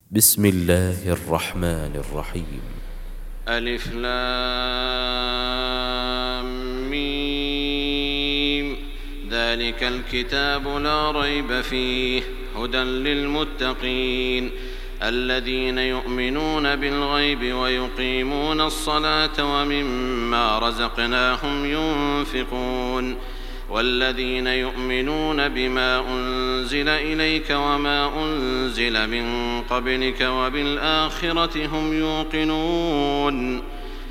بسم الله الرحمن الرحيم. ألف لام ميم. ذلك الكتاب لا ريب فيه هدى للمتقين الذين يؤمنون بالغيب ويقيمون الصلاة ومما رزقناهم ينفقون والذين يؤمنون بما أنزل إليك وما أنزل من قبلك وبالآخرة هم يوقنون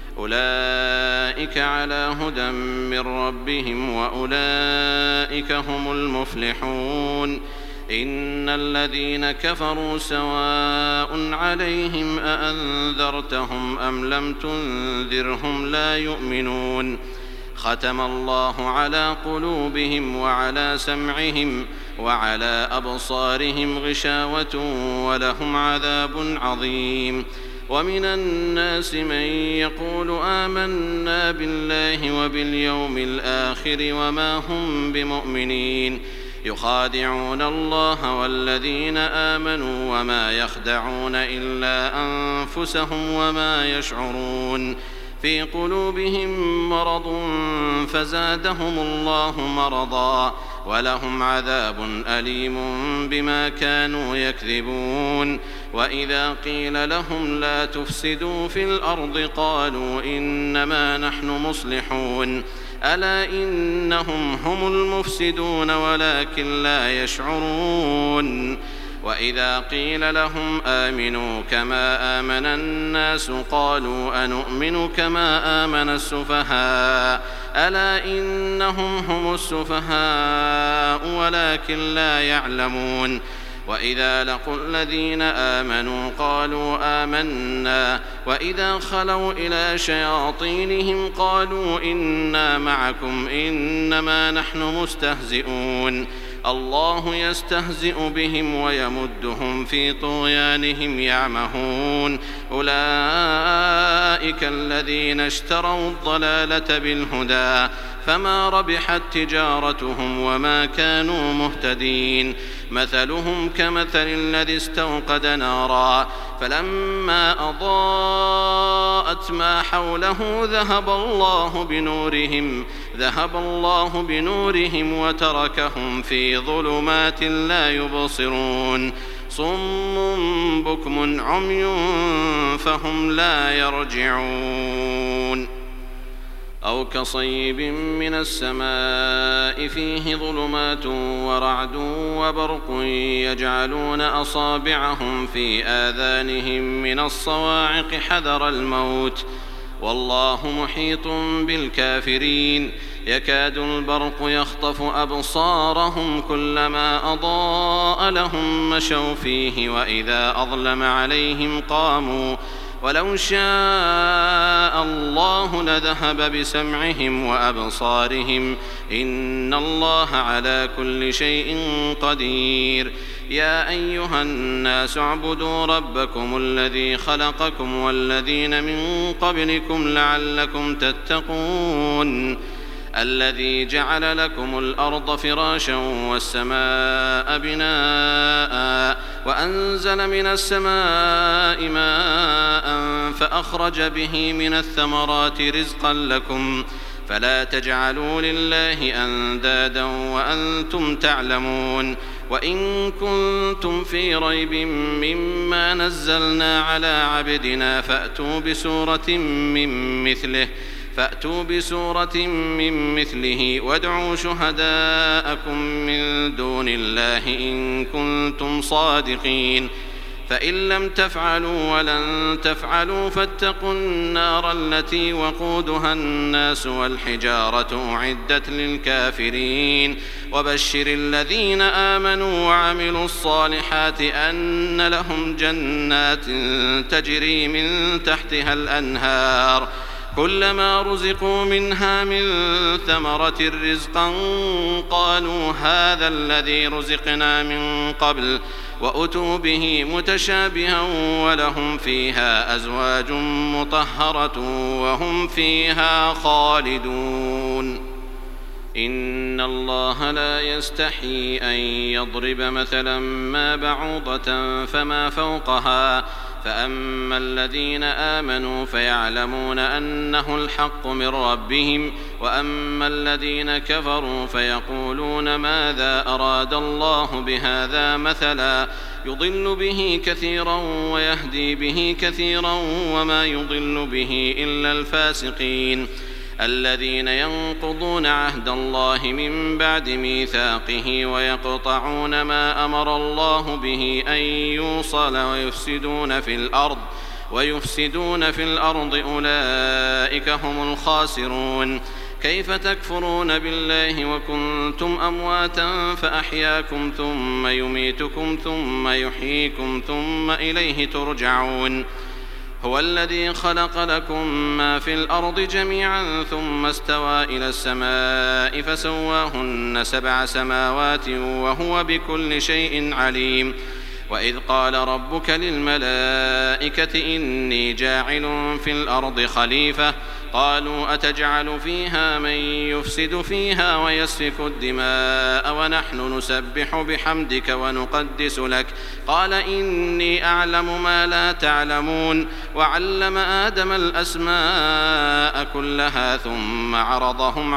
أولئك على هدى من ربهم وأولئك هم المفلحون إن الذين كفروا سواء عليهم أأنذرتهم أم لم تنذرهم لا يؤمنون ختم الله على قلوبهم وعلى سمعهم وعلى أبصارهم غشاوة ولهم عذاب عظيم ومن الناس من يقول آمنا بالله وباليوم الآخر وما هم بمؤمنين يخادعون الله والذين آمنوا وما يخدعون إلا أنفسهم وما يشعرون في قلوبهم مرض فزادهم الله مرضا ولهم عذاب أليم بما كانوا يكذبون وإذا قيل لهم لا تفسدوا في الأرض قالوا إنما نحن مصلحون ألا إنهم هم المفسدون ولكن لا يشعرون وإذا قيل لهم آمنوا كما آمن الناس قالوا أنؤمن كما آمن السفهاء ألا إنهم هم السفهاء ولكن لا يعلمون وإذا لقوا الذين آمنوا قالوا آمنا وإذا خلوا إلى شياطينهم قالوا إنا معكم إنما نحن مستهزئون الله يستهزئ بهم ويمدهم في طغيانهم يعمهون أولئك الذين اشتروا الضلالة بالهدى فما ربحت تجارتهم وما كانوا مهتدين مثلهم كمثل الذي استوقد نارا فلما أضاءت ما حوله ذهب الله بنورهم وتركهم في ظلمات لا يبصرون صم بكم عمي فهم لا يرجعون أو كصيب من السماء فيه ظلمات ورعد وبرق يجعلون أصابعهم في آذانهم من الصواعق حذر الموت والله محيط بالكافرين يكاد البرق يخطف أبصارهم كلما أضاء لهم مشوا فيه وإذا أظلم عليهم قاموا ولو شاء الله لذهب بسمعهم وأبصارهم إن الله على كل شيء قدير يا أيها الناس اعبدوا ربكم الذي خلقكم والذين من قبلكم لعلكم تتقون الذي جعل لكم الأرض فراشا والسماء بناء وأنزل من السماء ماء فأخرج به من الثمرات رزقا لكم فلا تجعلوا لله أندادا وأنتم تعلمون وإن كنتم في ريب مما نزلنا على عبدنا فأتوا بسورة من مثله وادعوا شهداءكم من دون الله إن كنتم صادقين فإن لم تفعلوا ولن تفعلوا فاتقوا النار التي وقودها الناس والحجارة أعدت للكافرين وبشر الذين آمنوا وعملوا الصالحات أن لهم جنات تجري من تحتها الأنهار كلما رزقوا منها من ثمرة رزقا قالوا هذا الذي رزقنا من قبل وأتوا به متشابها ولهم فيها أزواج مطهرة وهم فيها خالدون إن الله لا يستحيي أن يضرب مثلا ما بعوضة فما فوقها فأما الذين آمنوا فيعلمون أنه الحق من ربهم وأما الذين كفروا فيقولون ماذا أراد الله بهذا مثلا يضل به كثيرا ويهدي به كثيرا وما يضل به إلا الفاسقين الذين ينقضون عهد الله من بعد ميثاقه ويقطعون ما أمر الله به أن يوصل ويفسدون في الأرض أولئك هم الخاسرون. كيف تكفرون بالله وكنتم أمواتا فأحياكم ثم يميتكم ثم يحييكم ثم إليه ترجعون. هو الذي خلق لكم ما في الأرض جميعا ثم استوى إلى السماء فسواهن 7 سماوات وهو بكل شيء عليم. وإذ قال ربك للملائكة إني جاعل في الأرض خليفة قالوا أتجعل فيها من يفسد فيها ويسفك الدماء ونحن نسبح بحمدك ونقدس لك قال إني أعلم ما لا تعلمون. وعلم آدم الأسماء كلها ثم عرضهم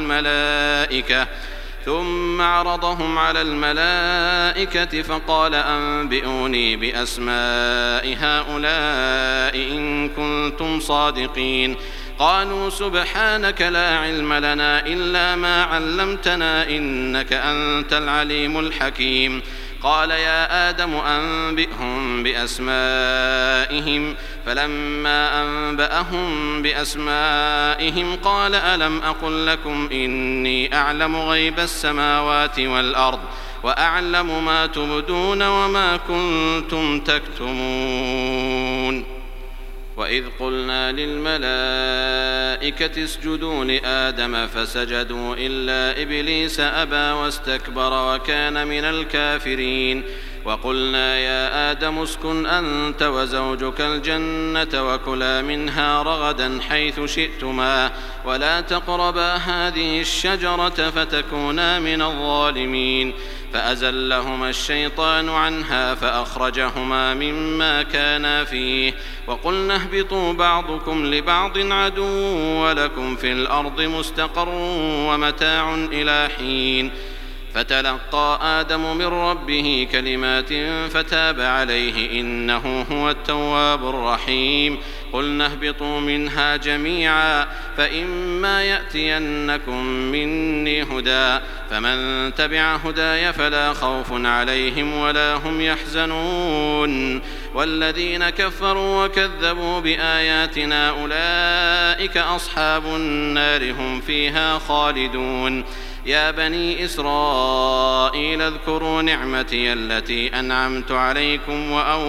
على الملائكة فقال أنبئوني بأسماء هؤلاء إن كنتم صادقين. قالوا سبحانك لا علم لنا إلا ما علمتنا إنك أنت العليم الحكيم. قال يا آدم أنبئهم بأسمائهم فلما أنبأهم بأسمائهم قال ألم أقل لكم إني أعلم غيب السماوات والأرض وأعلم ما تبدون وما كنتم تكتمون. وإذ قلنا للملائكة اسجدوا لآدم فسجدوا إلا إبليس أبى واستكبر وكان من الكافرين. وقلنا يا آدم اسكن أنت وزوجك الجنة وكلا منها رغدا حيث شئتما ولا تقربا هذه الشجرة فتكونا من الظالمين. فأزلهما الشيطان عنها فأخرجهما مما كانا فيه وقلنا اهبطوا بعضكم لبعض عدو ولكم في الأرض مستقر ومتاع إلى حين. فتلقى آدم من ربه كلمات فتاب عليه إنه هو التواب الرحيم. قلنا اهبطوا منها جميعا فإما يأتينكم مني هدى فمن تبع هداي فلا خوف عليهم ولا هم يحزنون. والذين كفروا وكذبوا بآياتنا أولئك أصحاب النار هم فيها خالدون. يا بني إسرائيل اذكروا نعمتي التي أنعمت عليكم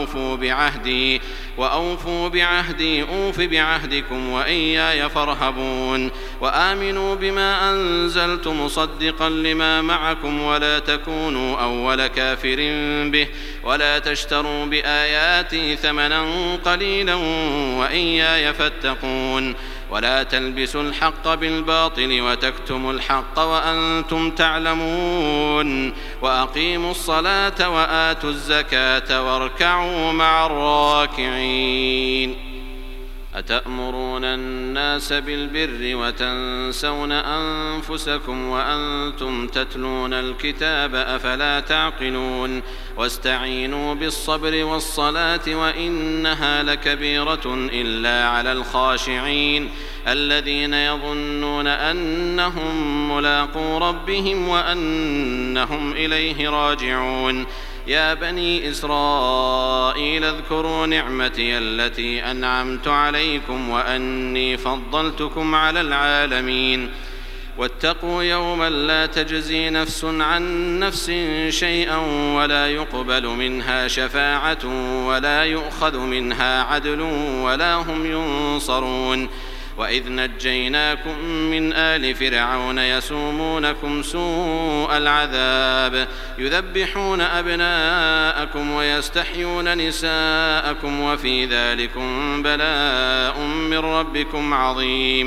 وأوفوا بعهدي أوف بعهدكم وإياي فارهبون. وآمنوا بما أنزلت مصدقا لما معكم ولا تكونوا أول كافر به ولا تشتروا بآياتي ثمنا قليلا وإياي فاتقون. ولا تلبسوا الحق بالباطل وتكتموا الحق وأنتم تعلمون. وأقيموا الصلاة وآتوا الزكاة واركعوا مع الراكعين. أتأمرون الناس بالبر وتنسون أنفسكم وأنتم تتلون الكتاب أفلا تعقلون. واستعينوا بالصبر والصلاة وإنها لكبيرة إلا على الخاشعين الذين يظنون أنهم ملاقو ربهم وأنهم إليه راجعون. يا بني إسرائيل اذكروا نعمتي التي أنعمت عليكم وأني فضلتكم على العالمين. واتقوا يوما لا تجزي نفس عن نفس شيئا ولا يقبل منها شفاعة ولا يؤخذ منها عدل ولا هم ينصرون. وإذ نجيناكم من آل فرعون يسومونكم سوء العذاب يذبحون أبناءكم ويستحيون نساءكم وفي ذلكم بلاء من ربكم عظيم.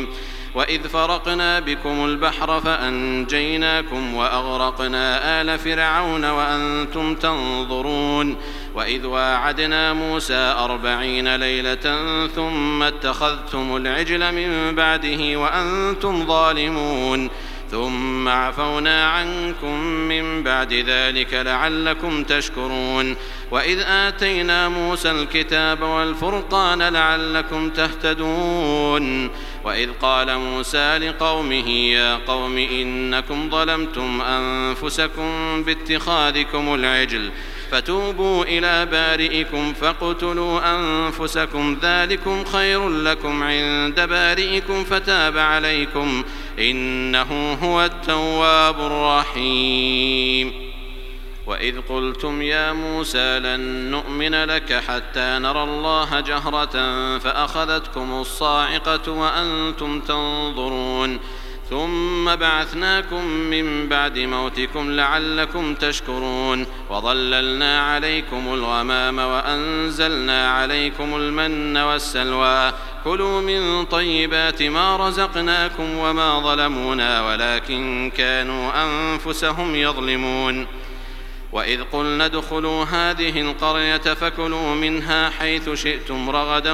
وإذ فرقنا بكم البحر فأنجيناكم وأغرقنا آل فرعون وأنتم تنظرون وإذ واعدنا موسى 40 ليلة ثم اتخذتم العجل من بعده وأنتم ظالمون ثم عفونا عنكم من بعد ذلك لعلكم تشكرون وإذ آتينا موسى الكتاب والفرقان لعلكم تهتدون وإذ قال موسى لقومه يا قوم إنكم ظلمتم أنفسكم باتخاذكم العجل فتوبوا إلى بارئكم فاقتلوا أنفسكم ذلكم خير لكم عند بارئكم فتاب عليكم إنه هو التواب الرحيم وإذ قلتم يا موسى لن نؤمن لك حتى نرى الله جهرة فأخذتكم الصاعقة وأنتم تنظرون ثم بعثناكم من بعد موتكم لعلكم تشكرون وظللنا عليكم الغمام وأنزلنا عليكم المن والسلوى كلوا من طيبات ما رزقناكم وما ظلمونا ولكن كانوا أنفسهم يظلمون وإذ قلنا ادخلوا هذه القرية فكلوا منها حيث شئتم رغدا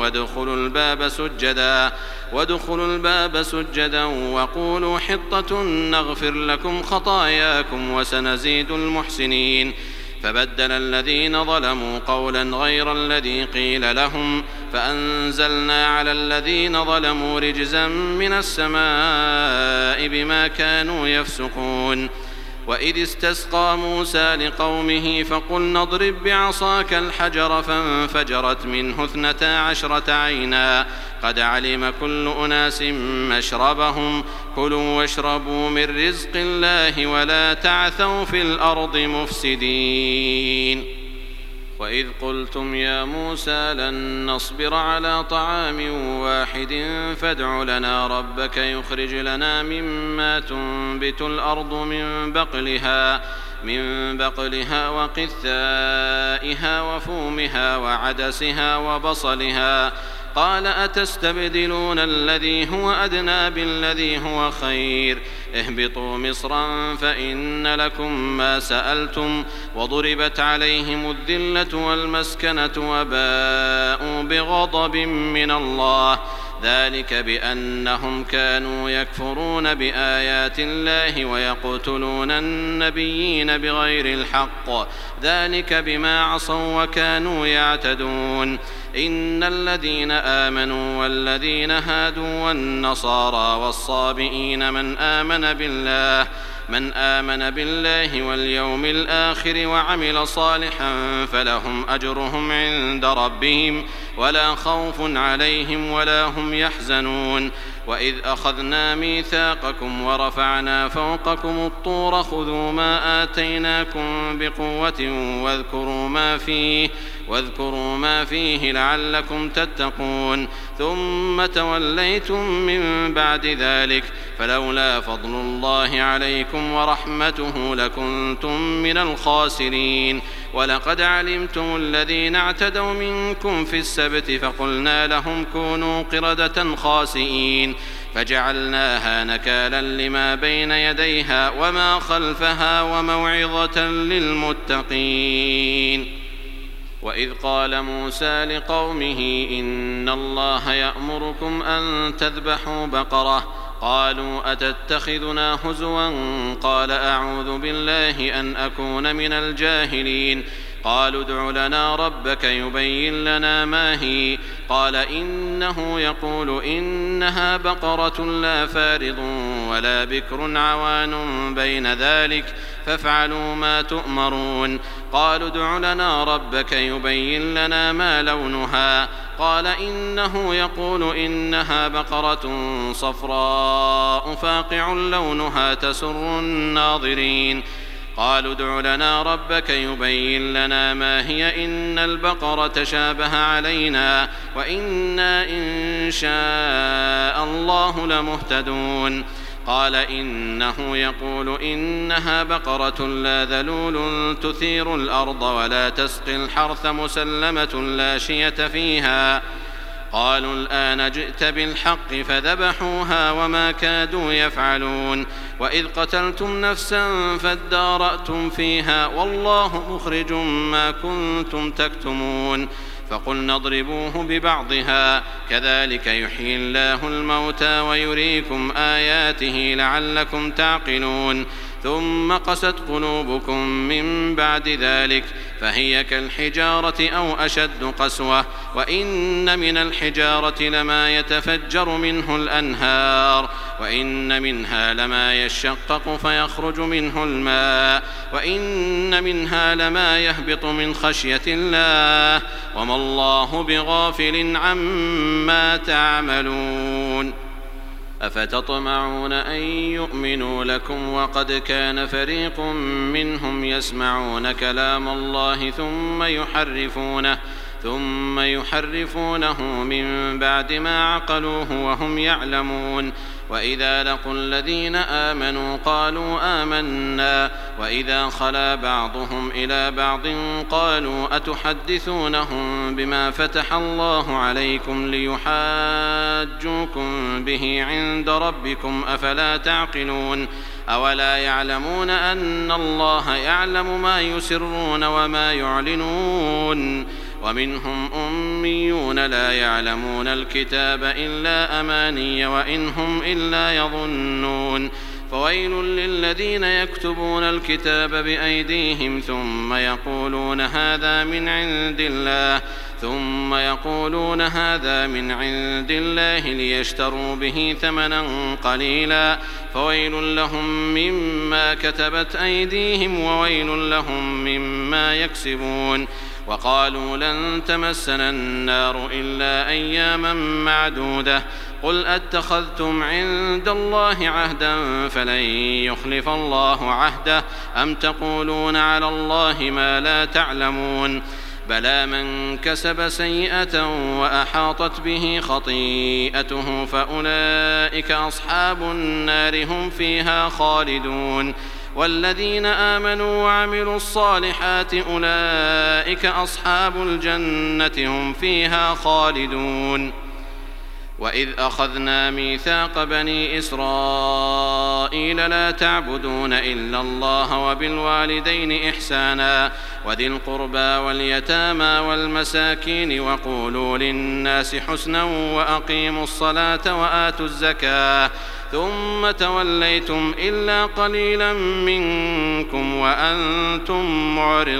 وادخلوا الباب سجدا وقولوا حطة نغفر لكم خطاياكم وسنزيد المحسنين فبدل الذين ظلموا قولا غير الذي قيل لهم فأنزلنا على الذين ظلموا رجزا من السماء بما كانوا يفسقون وإذ استسقى موسى لقومه فقلنا اضرب بعصاك الحجر فانفجرت منه 12 عينا قد علم كل أناس مشربهم كلوا واشربوا من رزق الله ولا تعثوا في الأرض مفسدين وإذ قلتم يا موسى لن نصبر على طعام واحد فادع لنا ربك يخرج لنا مما تنبت الأرض من بقلها وقثائها وفومها وعدسها وبصلها قال أتستبدلون الذي هو أدنى بالذي هو خير اهبطوا مصرا فإن لكم ما سألتم وضربت عليهم الذلة والمسكنة وباءوا بغضب من الله ذلك بأنهم كانوا يكفرون بآيات الله ويقتلون النبيين بغير الحق ذلك بما عصوا وكانوا يعتدون إن الذين آمنوا والذين هادوا والنصارى والصابئين من آمن بالله واليوم الآخر وعمل صالحا فلهم أجرهم عند ربهم ولا خوف عليهم ولا هم يحزنون وإذ أخذنا ميثاقكم ورفعنا فوقكم الطور خذوا ما آتيناكم بقوة واذكروا ما فيه لعلكم تتقون ثم توليتم من بعد ذلك فلولا فضل الله عليكم ورحمته لكنتم من الخاسرين ولقد علمتم الذين اعتدوا منكم في السبت فقلنا لهم كونوا قردة خاسئين فجعلناها نكالا لما بين يديها وما خلفها وموعظة للمتقين وإذ قال موسى لقومه إن الله يأمركم أن تذبحوا بقرة قالوا أتتخذنا هزوا قال أعوذ بالله أن أكون من الجاهلين قالوا ادع لنا ربك يبين لنا ما هي قال إنه يقول إنها بقرة لا فارض ولا بكر عوان بين ذلك فافعلوا ما تؤمرون قالوا ادع لنا ربك يبين لنا ما لونها قال إنه يقول إنها بقرة صفراء فاقع لونها تسر الناظرين قالوا ادع لنا ربك يبين لنا ما هي إن البقرة شابه علينا وإنا إن شاء الله لمهتدون قال إنه يقول إنها بقرة لا ذلول تثير الأرض ولا تسقي الحرث مسلمة لا شية فيها قالوا الآن جئت بالحق فذبحوها وما كادوا يفعلون وإذ قتلتم نفسا فادارأتم فيها والله مخرج ما كنتم تكتمون فقلنا اضربوه ببعضها كذلك يحيي الله الموتى ويريكم آياته لعلكم تعقلون ثم قست قلوبكم من بعد ذلك فهي كالحجارة أو أشد قسوة وإن من الحجارة لما يتفجر منه الأنهار وإن منها لما يشقق فيخرج منه الماء وإن منها لما يهبط من خشية الله وما الله بغافل عما تعملون أفتطمعون أن يؤمنوا لكم وقد كان فريق منهم يسمعون كلام الله ثم يحرفونه من بعد ما عقلوه وهم يعلمون وإذا لقوا الذين آمنوا قالوا آمنا وإذا خلا بعضهم إلى بعض قالوا أتحدثونهم بما فتح الله عليكم ليحاجوكم به عند ربكم أفلا تعقلون أولا يعلمون أن الله يعلم ما يسرون وما يعلنون ومنهم أميون لا يعلمون الكتاب إلا أماني وإن هم إلا يظنون فويل للذين يكتبون الكتاب بأيديهم ثم يقولون هذا من عند الله ليشتروا به ثمنا قليلا فويل لهم مما كتبت أيديهم وويل لهم مما يكسبون وقالوا لن تمسنا النار إلا أياما معدودة قل أتخذتم عند الله عهدا فلن يخلف الله عهده أم تقولون على الله ما لا تعلمون بلى من كسب سيئة وأحاطت به خطيئته فأولئك أصحاب النار هم فيها خالدون والذين آمنوا وعملوا الصالحات أولئك أصحاب الجنة هم فيها خالدون وإذ أخذنا ميثاق بني إسرائيل لا تعبدون إلا الله وبالوالدين إحسانا وذي القربى واليتامى والمساكين وقولوا للناس حسنا وأقيموا الصلاة وآتوا الزكاة ثم توليتم إلا قليلا منكم وأنتم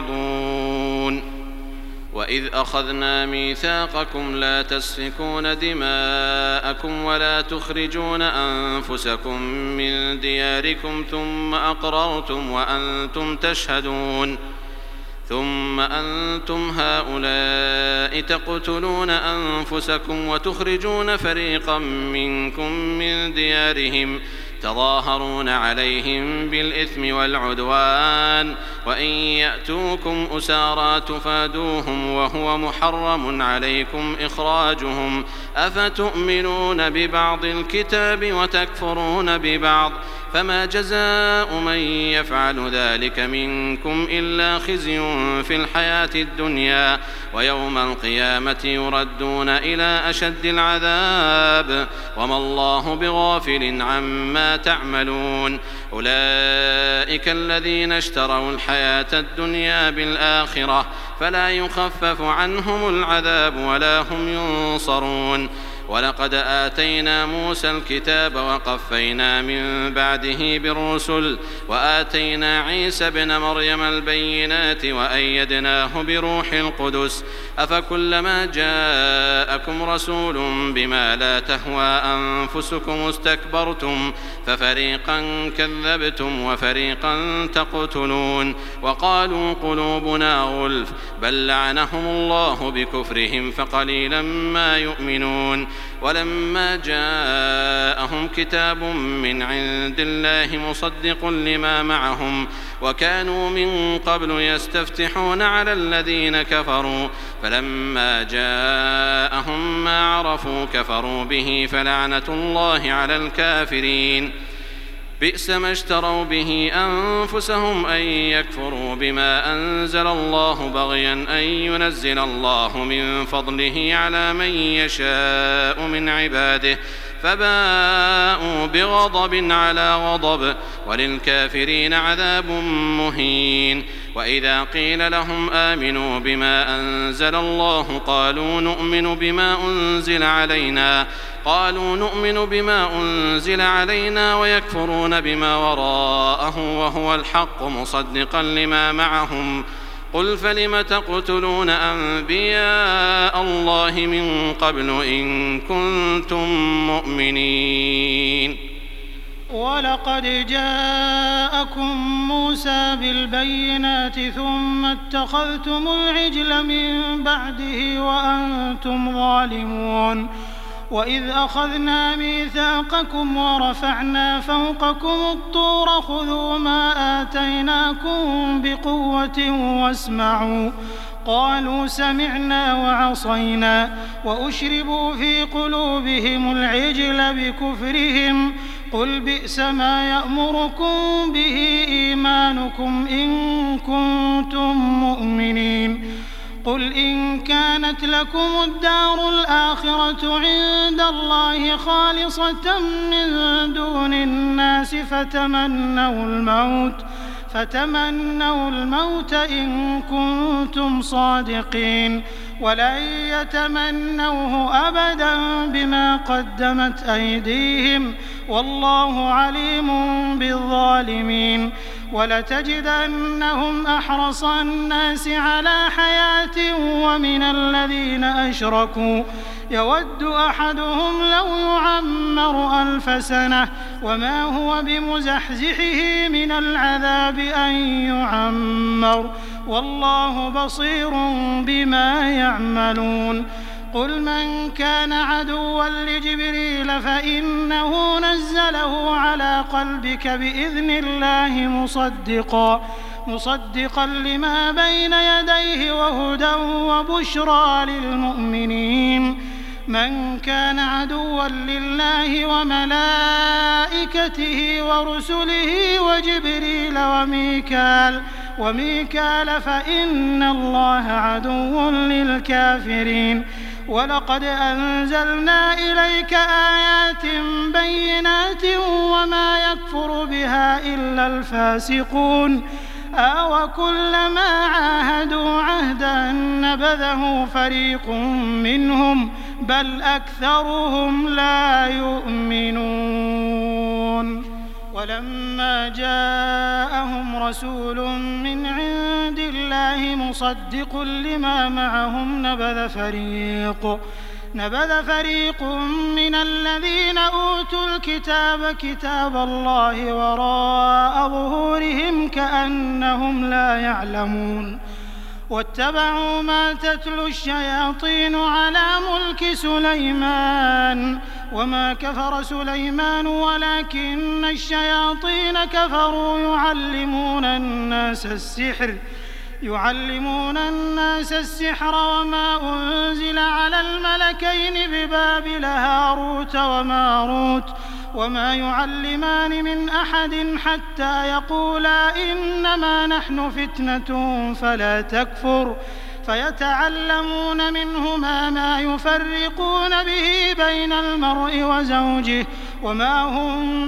معرضون وإذ أخذنا ميثاقكم لا تسفكون دماءكم ولا تخرجون أنفسكم من دياركم ثم أقررتم وأنتم تشهدون ثم أنتم هؤلاء تقتلون أنفسكم وتخرجون فريقا منكم من ديارهم تظاهرون عليهم بالإثم والعدوان وإن يأتوكم أسارى تفادوهم وهو محرم عليكم إخراجهم أفتؤمنون ببعض الكتاب وتكفرون ببعض فما جزاء من يفعل ذلك منكم إلا خزي في الحياة الدنيا ويوم القيامة يردون إلى أشد العذاب وما الله بغافل عما تعملون أولئك الذين اشتروا الحياة الدنيا بالآخرة فلا يخفف عنهم العذاب ولا هم ينصرون ولقد آتينا موسى الكتاب وقفينا من بعده بالرسل وآتينا عيسى ابن مريم البينات وأيدناه بروح القدس أفكلما جاءكم رسول بما لا تهوى أنفسكم استكبرتم ففريقا كذبتم وفريقا تقتلون وقالوا قلوبنا غلف بل لعنهم الله بكفرهم فقليلا ما يؤمنون ولما جاءهم كتاب من عند الله مصدق لما معهم وكانوا من قبل يستفتحون على الذين كفروا فلما جاءهم ما عرفوا كفروا به فلعنة الله على الكافرين بئس ما اشتروا به أنفسهم أن يكفروا بما أنزل الله بغيا أن ينزل الله من فضله على من يشاء من عباده فباءوا بغضب على غضب وللكافرين عذاب مهين. وإذا قيل لهم آمنوا بما أنزل الله قالوا نؤمن بما أنزل علينا ويكفرون بما وراءه وهو الحق مصدقا لما معهم. قل فلم تقتلون أنبياء الله من قبل إن كنتم مؤمنين. ولقد جاءكم موسى بالبينات ثم اتخذتم العجل من بعده وأنتم ظالمون. وإذ أخذنا ميثاقكم ورفعنا فوقكم الطور خذوا ما آتيناكم بقوة واسمعوا قالوا سمعنا وعصينا وأشربوا في قلوبهم العجل بكفرهم قل بئس ما يأمركم به إيمانكم إن كنتم مؤمنين. قل إن كانت لكم الدار الآخرة عند الله خالصة من دون الناس فتمنوا الموت إن كنتم صادقين ولن يتمنوه أبدا بما قدمت أيديهم والله عليم بالظالمين. ولتجدنهم أحرص الناس على حياة ومن الذين أشركوا يود أحدهم لو يعمر 1000 سنة وما هو بمزحزحه من العذاب أن يعمر والله بصير بما يعملون. قل من كان عدوا لجبريل فإنه نزله على قلبك بإذن الله مصدقا لما بين يديه وهدى وبشرى للمؤمنين. من كان عدوا لله وملائكته ورسله وجبريل وميكال فإن الله عدو للكافرين. ولقد أنزلنا إليك آيات بينات وما يكفر بها إلا الفاسقون أوكلما عاهدوا عهدا نبذه فريق منهم بل أكثرهم لا يؤمنون. ولما جاءهم رسول من عند الله مصدق لما معهم نبذ فريق من الذين أوتوا الكتاب كتاب الله وراء ظهورهم كأنهم لا يعلمون. واتبعوا ما تتلو الشياطين على ملك سليمان وما كفر سليمان ولكن الشياطين كفروا يعلمون الناس السحر وما أنزل على الملكين ببابل هاروت وماروت وما يعلمان من أحد حتى يقولا إنما نحن فتنة فلا تكفر فيتعلمون منهما ما يفرقون به بين المرء وزوجه وما هم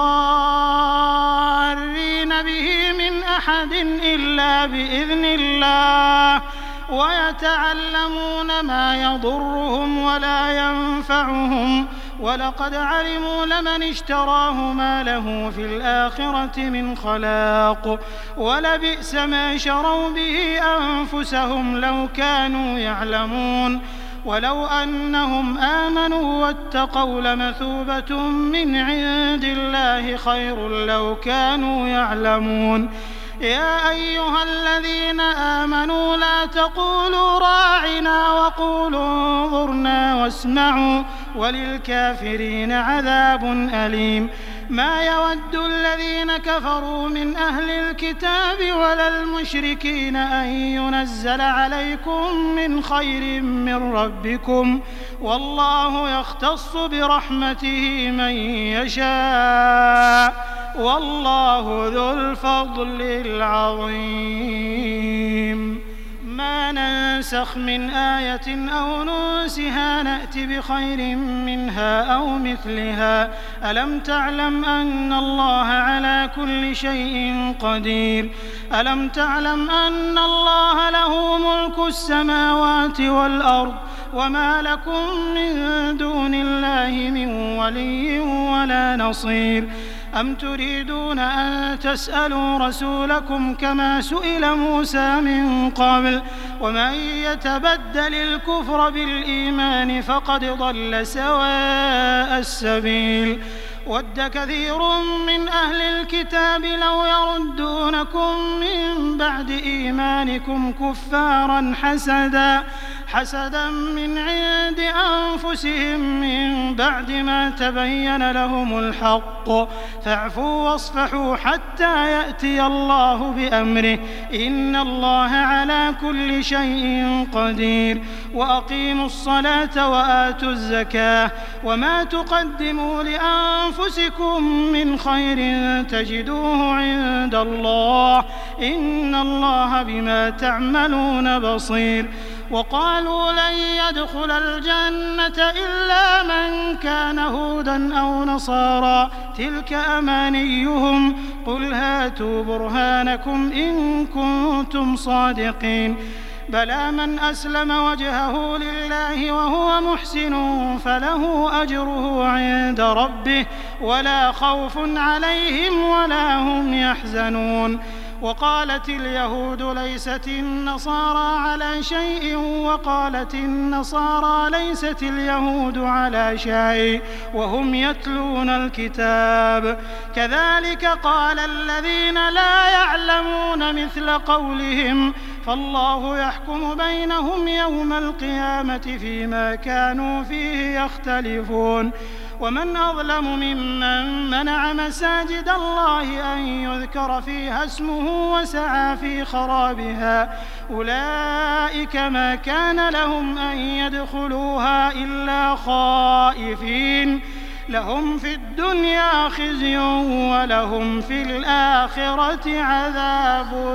بضارين به من أحد إلا بإذن الله ويتعلمون ما يضرهم ولا ينفعهم ولقد علموا لمن اشتراه ما له في الآخرة من خلاق ولبئس ما شروا به أنفسهم لو كانوا يعلمون. ولو أنهم آمنوا واتقوا لمثوبة من عند الله خير لو كانوا يعلمون. يا أيها الذين آمنوا لا تقولوا راعنا وقولوا انظرنا واسمعوا وللكافرين عذاب أليم. ما يود الذين كفروا من أهل الكتاب ولا المشركين أن ينزل عليكم من خير من ربكم والله يختص برحمته من يشاء والله ذو الفضل العظيم. ما ننسخ من آية أو ننسها نأت بخير منها أو مثلها. ألم تعلم أن الله على كل شيء قدير؟ ألم تعلم أن الله له ملك السماوات والأرض وما لكم من دون الله من ولي ولا نصير؟ أم تريدون أن تسألوا رسولكم كما سئل موسى من قبل؟ ومن يتبدل الكفر بالإيمان فقد ضل سواء السبيل. ود كثير من أهل الكتاب لو يردونكم من بعد إيمانكم كفارا حسدا من عند أنفسهم من بعد ما تبين لهم الحق، فاعفوا واصفحوا حتى يأتي الله بأمره، إن الله على كل شيء قدير. وأقيموا الصلاة وآتوا الزكاة وما تقدموا لأنفسكم من خير تجدوه عند الله، إن الله بما تعملون بصير. وقالوا لن يدخل الجنة إلا من كان هودا أو نصارى تلك أمانيهم قل هاتوا برهانكم إن كنتم صادقين. بلى من أسلم وجهه لله وهو محسن فله أجره عند ربه ولا خوف عليهم ولا هم يحزنون. وقالت اليهود ليست النصارى على شيء وقالت النصارى ليست اليهود على شيء وهم يتلون الكتاب، كذلك قال الذين لا يعلمون مثل قولهم، فالله يحكم بينهم يوم القيامة فيما كانوا فيه يختلفون. ومن أظلم ممن منع مساجد الله أن يذكر فيها اسمه وسعى في خرابها، أولئك ما كان لهم أن يدخلوها إلا خائفين، لهم في الدنيا خزي ولهم في الآخرة عذاب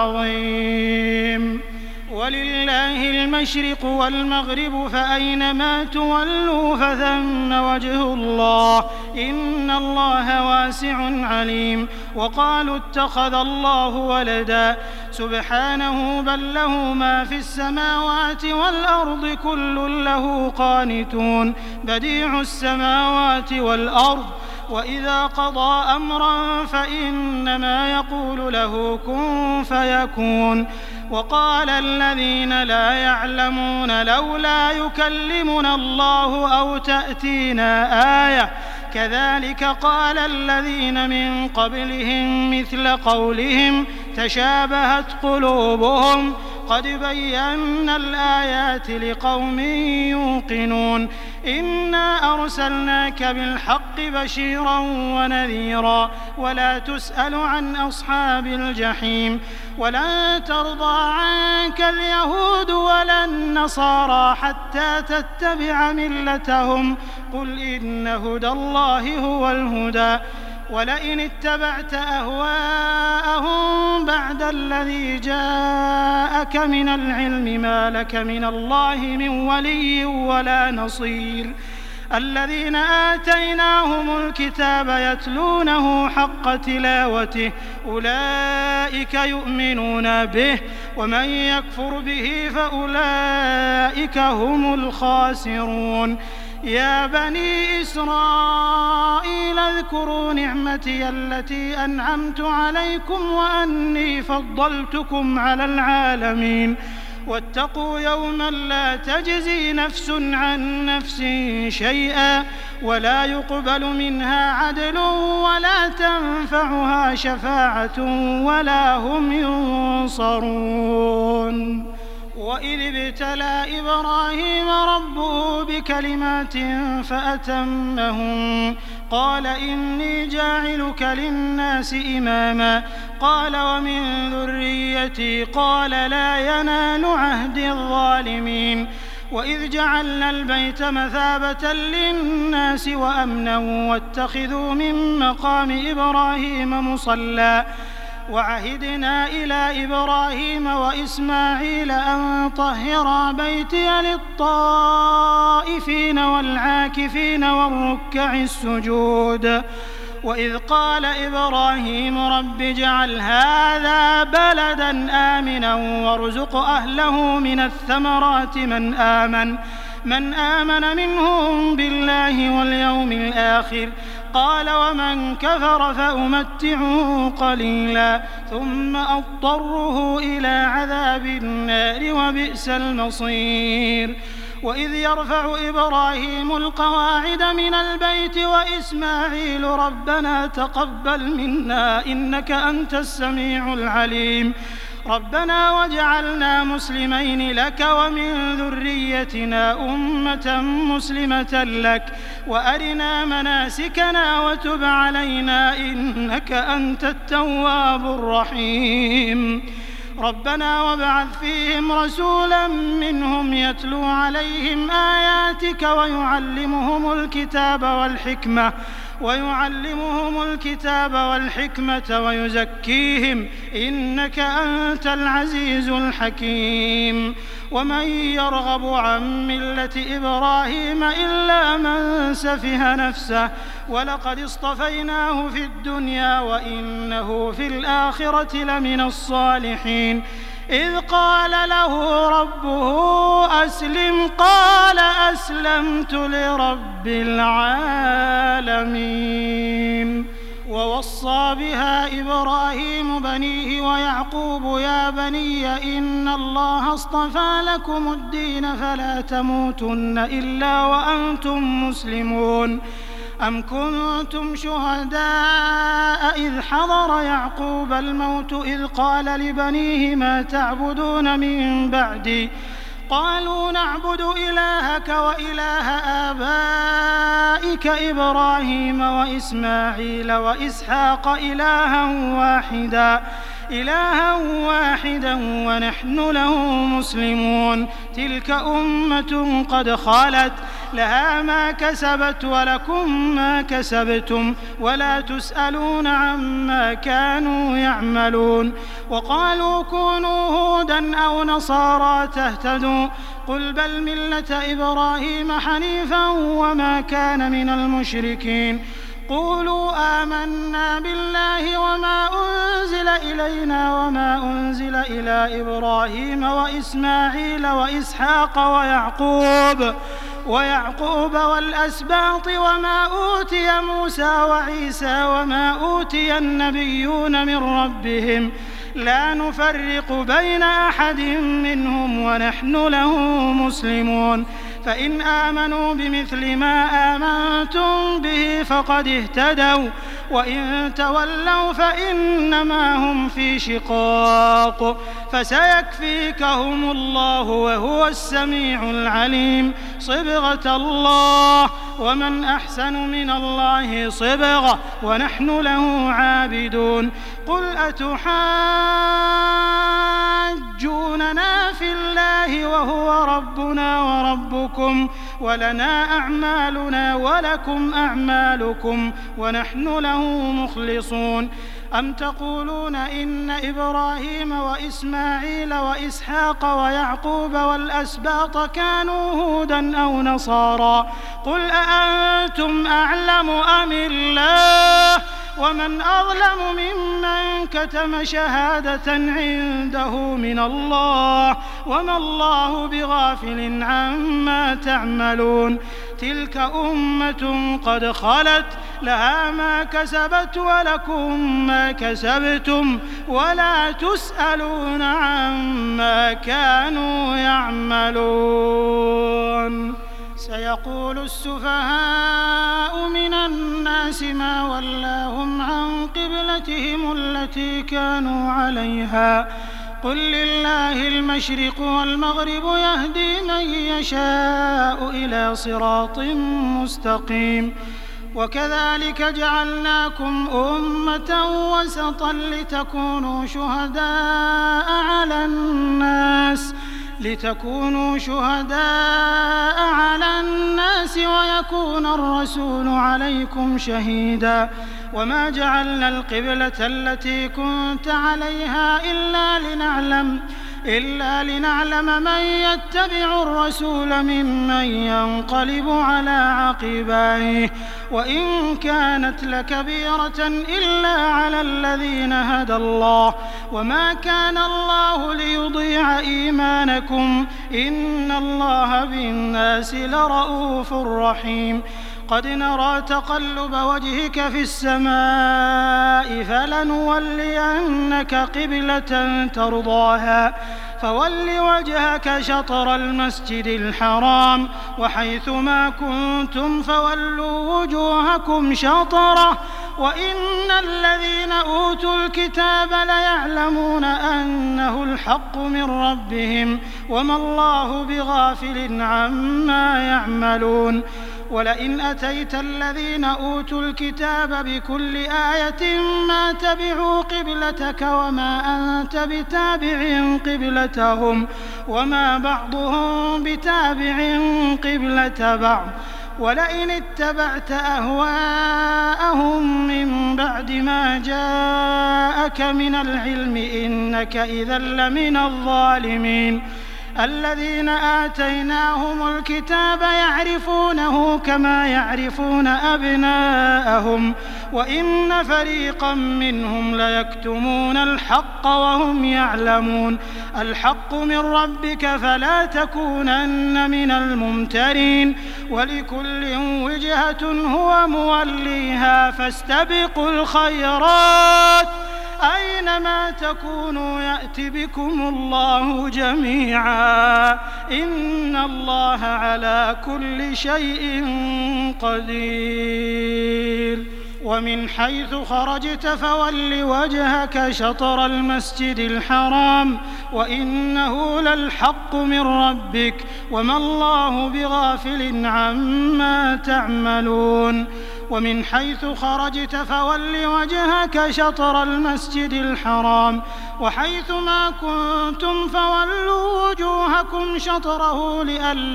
عظيم. ولله المشرق والمغرب فأينما تولوا فثم وجه الله، إن الله واسع عليم. وقالوا اتخذ الله ولدا، سبحانه بل له ما في السماوات والأرض كل له قانتون، بديع السماوات والأرض، وإذا قضى أمرا فإنما يقول له كن فيكون. وقال الذين لا يعلمون لولا يكلمنا الله أو تأتينا آية، كذلك قال الذين من قبلهم مثل قولهم تشابهت قلوبهم، قد بينا الآيات لقوم يوقنون. إنا أرسلناك بالحق بشيرا ونذيرا ولا تسأل عن أصحاب الجحيم. ولن ترضى عنك اليهود ولا النصارى حتى تتبع ملتهم، قل إن هدى الله هو الهدى، ولئن اتبعت أهواءهم بعد الذي جاءك من العلم ما لك من الله من ولي ولا نصير. الذين آتيناهم الكتاب يتلونه حق تلاوته أولئك يؤمنون به، ومن يكفر به فأولئك هم الخاسرون. يا بني إسرائيل اذكروا نعمتي التي أنعمت عليكم وأني فضلتكم على العالمين. واتقوا يوما لا تجزي نفس عن نفس شيئا ولا يقبل منها عدل ولا تنفعها شفاعة ولا هم ينصرون. وإذ ابتلى إبراهيم ربه بكلمات فأتمهن، قال إني جاعلك للناس إماما، قال ومن ذريتي، قال لا ينال عهد الظالمين. وإذ جعلنا البيت مثابة للناس وأمنا واتخذوا من مقام إبراهيم مصلى وعهدنا إلى إبراهيم وإسماعيل أن طهرا بيتي للطائفين والعاكفين والركع السجود وإذ قال إبراهيم رب اجعل هذا بلدا آمنا وارزق أهله من الثمرات من آمن منهم بالله واليوم الآخر قال ومن كفر فأمتعه قليلا ثم أضطره إلى عذاب النار وبئس المصير وإذ يرفع إبراهيم القواعد من البيت وإسماعيل ربنا تقبل منا إنك أنت السميع العليم ربنا واجعلنا مسلمين لك ومن ذريتنا أمة مسلمة لك وأرنا مناسكنا وتب علينا إنك أنت التواب الرحيم ربنا وابعث فيهم رسولا منهم يتلو عليهم آياتك ويعلمهم الكتاب والحكمة ويزكيهم إنك أنت العزيز الحكيم ومن يرغب عن ملة إبراهيم إلا من سفه نفسه ولقد اصطفيناه في الدنيا وإنه في الآخرة لمن الصالحين إذ قال له ربه أسلم قال أسلمت لرب العالمين ووصى بها إبراهيم بنيه ويعقوب يا بني إن الله اصطفى لكم الدين فلا تموتن إلا وأنتم مسلمون أم كنتم شهداء إذ حضر يعقوب الموت إذ قال لبنيه ما تعبدون من بعدي قالوا نعبد إلهك وإله آبائك إبراهيم وإسماعيل وإسحاق إلها واحدا ونحن له مسلمون تلك أمة قد خلت لها ما كسبت ولكم ما كسبتم ولا تسألون عما كانوا يعملون وقالوا كونوا هودا أو نصارى تهتدوا قل بل ملة إبراهيم حنيفا وما كان من المشركين قولوا آمنا بالله وما أنزل إلينا وما أنزل إلى إبراهيم وإسماعيل وإسحاق ويعقوب والأسباط وما أوتي موسى وعيسى وما أوتي النبيون من ربهم لا نفرق بين أحد منهم ونحن له مسلمون فإن آمنوا بمثل ما آمنتم به فقد اهتدوا وإن تولوا فإنما هم في شقاق فسيكفيكهم الله وهو السميع العليم صبغة الله ومن أحسن من الله صبغة ونحن له عابدون قل أتحاجوننا في الله وهو ربنا وربكم ولنا أعمالنا ولكم أعمالكم ونحن له مخلصون أم تقولون إن إبراهيم وإسماعيل وإسحاق ويعقوب والأسباط كانوا هودا أو نصارى قل أأنتم أعلم أم الله ومن أظلم ممن كتم شهادة عنده من الله وما الله بغافل عما تعملون تلك أمة قد خلت لها ما كسبت ولكم ما كسبتم ولا تسألون عما كانوا يعملون سيقول السفهاء من الناس ما ولاهم عن قبلتهم التي كانوا عليها قل لله المشرق والمغرب يهدي من يشاء إلى صراط مستقيم وكذلك جعلناكم أمة وسطا لتكونوا شهداء على الناس لتكونوا شهداء على الناس ويكون الرسول عليكم شهيدا وما جعلنا القبلة التي كنت عليها إلا لنعلم من يتبع الرسول ممن ينقلب على عقبيه وإن كانت لكبيرة إلا على الذين هدى الله وما كان الله ليضيع إيمانكم إن الله بالناس لرءوف رحيم قد نرى تقلب وجهك في السماء فلنولينك قبلة ترضاها فول وجهك شطر المسجد الحرام وحيث ما كنتم فولوا وجوهكم شطره وإن الذين أوتوا الكتاب ليعلمون أنه الحق من ربهم وما الله بغافل عما يعملون ولئن أتيت الذين أوتوا الكتاب بكل آية ما تبعوا قبلتك وما أنت بتابع قبلتهم وما بعضهم بتابع قبلة بعض ولئن اتبعت أهواءهم من بعد ما جاءك من العلم إنك إذا لمن الظالمين الذين آتيناهم الكتاب يعرفونه كما يعرفون أبناءهم وإن فريقا منهم ليكتمون الحق وهم يعلمون الحق من ربك فلا تكونن من الممترين ولكل وجهة هو موليها فاستبقوا الخيرات أينما تكونوا يأت بكم الله جميعا إن الله على كل شيء قدير ومن حيث خرجت فول وجهك شطر المسجد الحرام وإنه للحق من ربك وما الله بغافل عما تعملون ومن حيث خرجت فول وجهك شطر المسجد الحرام وحيث ما كنتم فولوا وجوهكم شطره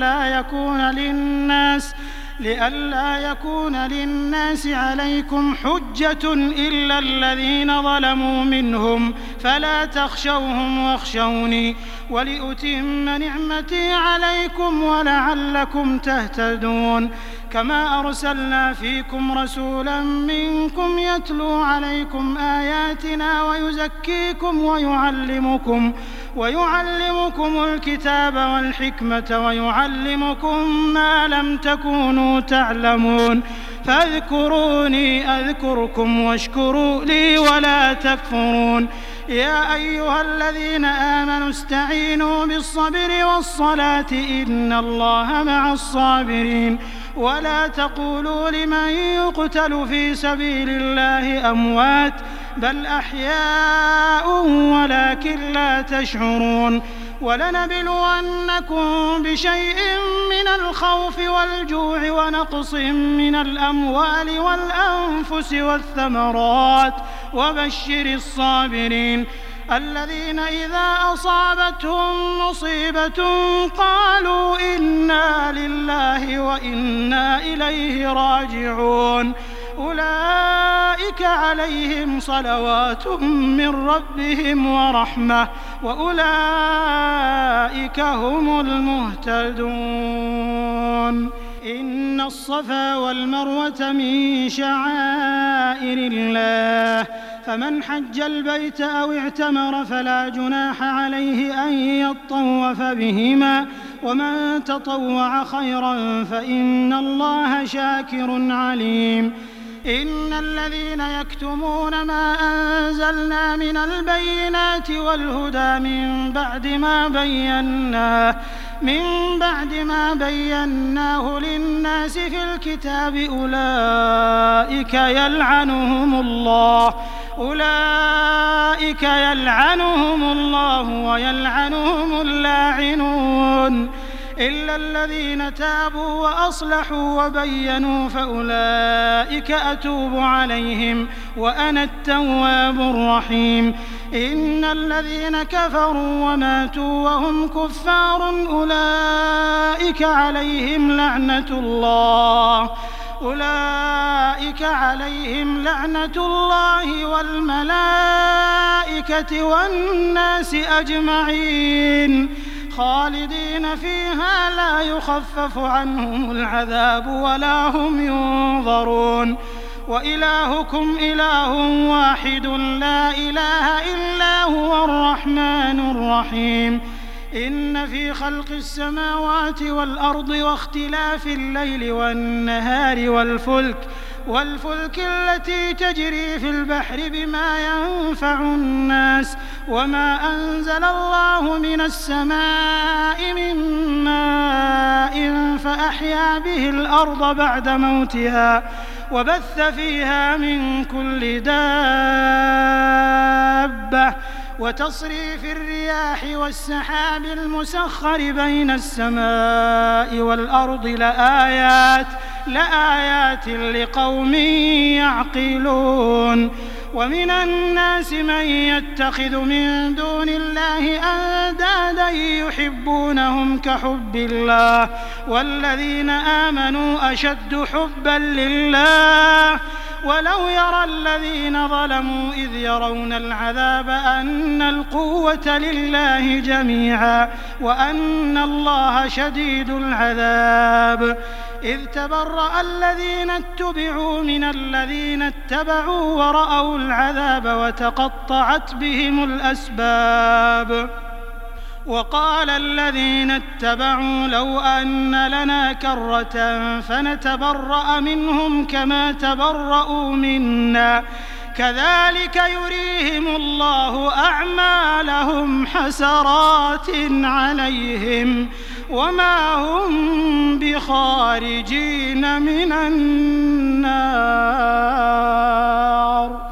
لئلا يكون للناس عليكم حجة إلا الذين ظلموا منهم فلا تخشوهم واخشوني ولأتم نعمتي عليكم ولعلكم تهتدون كما أرسلنا فيكم رسولا منكم يتلو عليكم آياتنا ويزكيكم ويعلمكم الكتاب والحكمة ويعلمكم ما لم تكونوا تعلمون فاذكروني أذكركم واشكروا لي ولا تكفرون يا أيها الذين آمنوا استعينوا بالصبر والصلاة إن الله مع الصابرين ولا تقولوا لمن يقتل في سبيل الله أموات بل أحياء ولكن لا تشعرون ولنبلونكم بشيء من الخوف والجوع ونقص من الأموال والأنفس والثمرات وبشر الصابرين الذين إذا أصابتهم مصيبة قالوا إنا لله وإنا إليه راجعون أولئك عليهم صلوات من ربهم ورحمة وأولئك هم المهتدون إن الصفا والمروة من شعائر الله فمن حج البيت أو اعتمر فلا جناح عليه أن يطوف بهما ومن تطوع خيرا فإن الله شاكر عليم إن الذين يكتمون ما أنزلنا من البينات والهدى من بعد ما بيناه للناس في الكتاب أولئك يلعنهم الله ويلعنهم اللاعنون إلا الذين تابوا وأصلحوا وبينوا فأولئك أتوب عليهم وأنا التواب الرحيم. إن الذين كفروا وماتوا وهم كفار أولئك عليهم لعنة الله والملائكة والناس أجمعين خالدين فيها لا يخفف عنهم العذاب ولا هم ينظرون. وإلهكم إله واحد لا إله إلا هو الرحمن الرحيم. إن في خلق السماوات والأرض واختلاف الليل والنهار والفلك التي تجري في البحر بما ينفع الناس وما أنزل الله من السماء من ماء فأحيا به الأرض بعد موتها وبث فيها من كل دابة وتصريف الرياح والسحاب المسخر بين السماء والأرض لآيات لقوم يعقلون. ومن الناس من يتخذ من دون الله أندادا يحبونهم كحب الله والذين آمنوا أشد حبا لله ولو يرى الذين ظلموا إذ يرون العذاب أن القوة لله جميعا وأن الله شديد العذاب. إذ تبرأ الذين اتبعوا من الذين اتبعوا ورأوا العذاب وتقطعت بهم الأسباب. وقال الذين اتبعوا لو أن لنا كرة فنتبرأ منهم كما تبرأوا منا كذلك يريهم الله أعمالهم حسرات عليهم وما هم بخارجين من النار.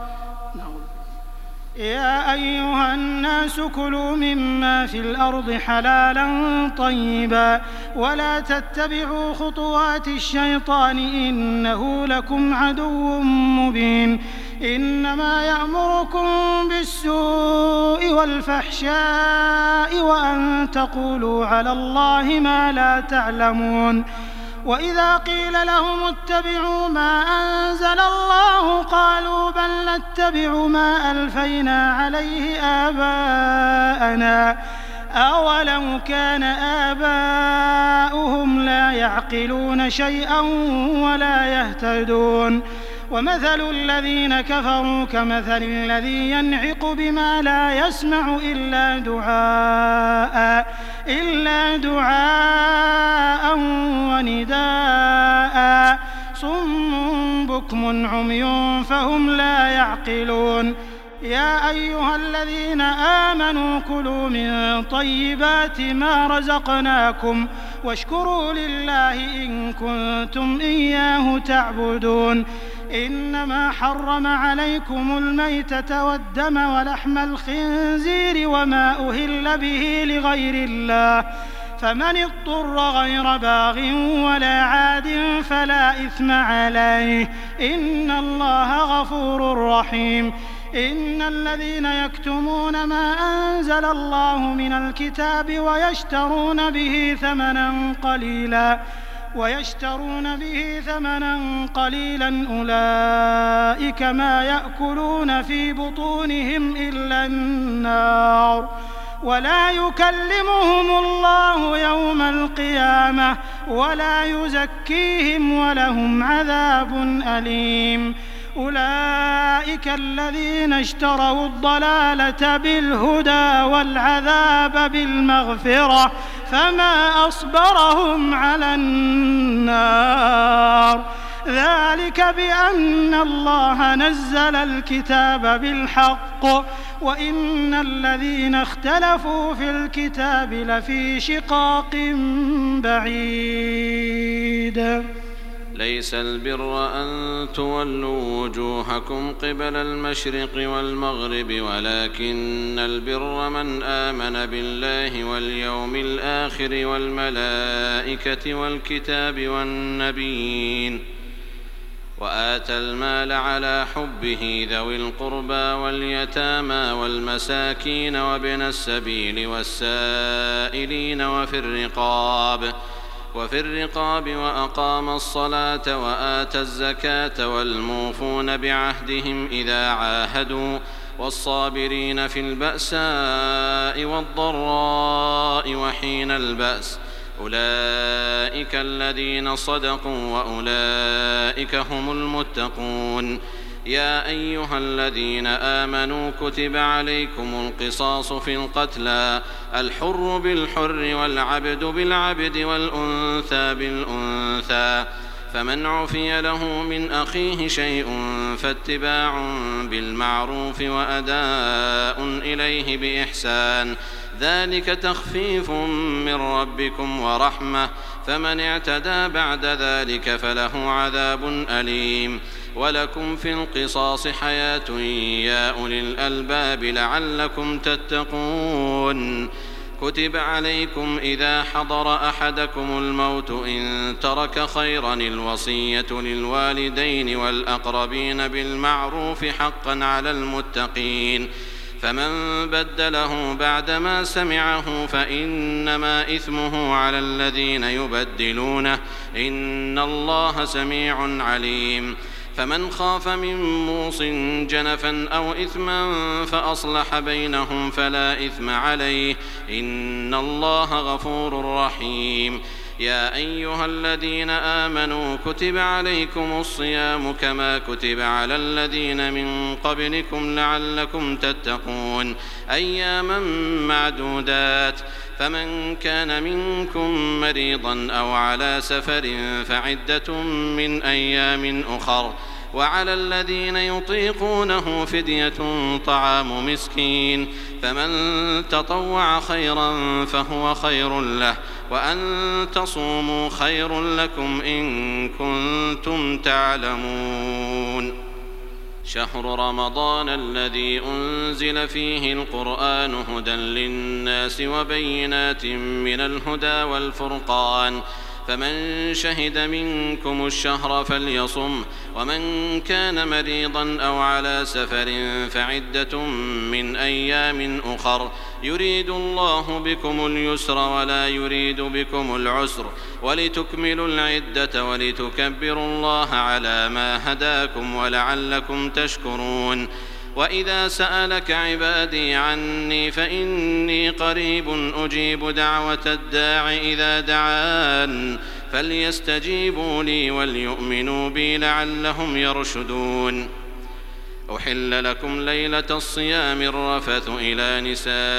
يا أيها الناس كلوا مما في الأرض حلالا طيبا ولا تتبعوا خطوات الشيطان إنه لكم عدو مبين. إنما يأمركم بالسوء والفحشاء وأن تقولوا على الله ما لا تعلمون. وإذا قيل لهم اتبعوا ما أنزل الله قالوا بل نتبع ما ألفينا عليه آباءنا أولو كان آباؤهم لا يعقلون شيئا ولا يهتدون. ومثل الذين كفروا كمثل الذي ينعق بما لا يسمع إلا دعاء ونداء صم بكم عمي فهم لا يعقلون. يا أيها الذين آمنوا كلوا من طيبات ما رزقناكم واشكروا لله إن كنتم إياه تعبدون. إنما حرم عليكم الميتة والدم ولحم الخنزير وما أهل به لغير الله فمن اضطر غير باغ ولا عاد فلا إثم عليه إن الله غفور رحيم. إن الذين يكتمون ما أنزل الله من الكتاب ويشترون به ثمنا قليلا أولئك ما يأكلون في بطونهم إلا النار ولا يكلمهم الله يوم القيامة ولا يزكيهم ولهم عذاب أليم. أولئك الذين اشتروا الضلالة بالهدى والعذاب بالمغفرة فما أصبرهم على النار ذلك بأن الله نزل الكتاب بالحق وإن الذين اختلفوا في الكتاب لفي شقاق بعيد. ليس البر أن تولوا وجوهكم قبل المشرق والمغرب ولكن البر من آمن بالله واليوم الآخر والملائكة والكتاب والنبيين وآتى المال على حبه ذوي القربى واليتامى والمساكين وابن السبيل والسائلين وفي الرقاب وأقام الصلاة وآتى الزكاة والموفون بعهدهم إذا عاهدوا والصابرين في البأساء والضراء وحين البأس أولئك الذين صدقوا وأولئك هم المتقون. يا أيها الذين آمنوا كتب عليكم القصاص في القتلى الحر بالحر والعبد بالعبد والأنثى بالأنثى فمن عفي له من أخيه شيء فاتباع بالمعروف وأداء إليه بإحسان ذلك تخفيف من ربكم ورحمة فمن اعتدى بعد ذلك فله عذاب أليم. ولكم في القصاص حياة يا أولي الألباب لعلكم تتقون. كتب عليكم إذا حضر أحدكم الموت إن ترك خيرا الوصية للوالدين والأقربين بالمعروف حقا على المتقين فمن بدله بعدما سمعه فإنما إثمه على الذين يبدلونه إن الله سميع عليم. فمن خاف من موص جنفا أو إثما فأصلح بينهم فلا إثم عليه إن الله غفور رحيم. يا أيها الذين آمنوا كتب عليكم الصيام كما كتب على الذين من قبلكم لعلكم تتقون أياما معدودات فمن كان منكم مريضا أو على سفر فعدة من أيام أخر وعلى الذين يطيقونه فدية طعام مسكين فمن تطوع خيرا فهو خير له وأن تصوموا خير لكم إن كنتم تعلمون. شهر رمضان الذي أنزل فيه القرآن هدى للناس وبينات من الهدى والفرقان فمن شهد منكم الشهر فليصم ومن كان مريضا أو على سفر فعدة من أيام أخر يريد الله بكم اليسر ولا يريد بكم العسر ولتكملوا العدة ولتكبروا الله على ما هداكم ولعلكم تشكرون. وإذا سألك عبادي عني فإني قريب أجيب دعوة الداع إذا دعان فليستجيبوا لي وليؤمنوا بي لعلهم يرشدون. أحل لكم ليلة الصيام الرفث إلى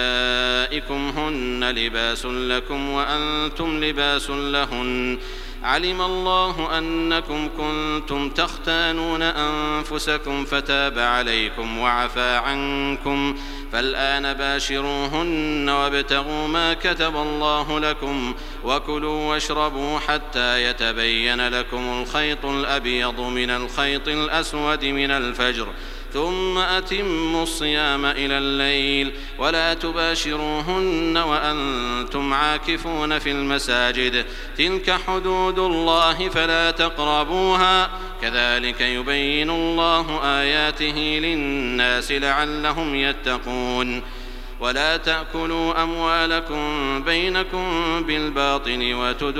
نسائكم هن لباس لكم وأنتم لباس لهن علم الله أنكم كنتم تختانون أنفسكم فتاب عليكم وعفى عنكم فالآن باشروهن وابتغوا ما كتب الله لكم وكلوا واشربوا حتى يتبين لكم الخيط الأبيض من الخيط الأسود من الفجر ثم أتموا الصيام إلى الليل ولا تباشروهن وأنتم عاكفون في المساجد تلك حدود الله فلا تقربوها كذلك يبين الله آياته للناس لعلهم يتقون. ولا تأكلوا أموالكم بينكم بالباطل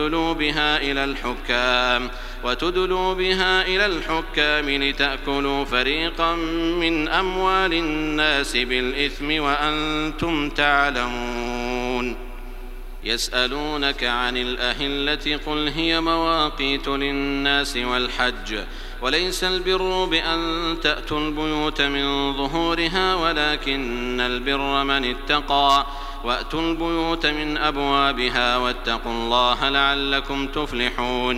وتدلوا بها إلى الحكام لتأكلوا فريقا من أموال الناس بالإثم وأنتم تعلمون. يسألونك عن الأهلة قل هي مواقيت للناس والحج وليس البر بأن تأتوا البيوت من ظهورها ولكن البر من اتقى وأتوا البيوت من أبوابها واتقوا الله لعلكم تفلحون.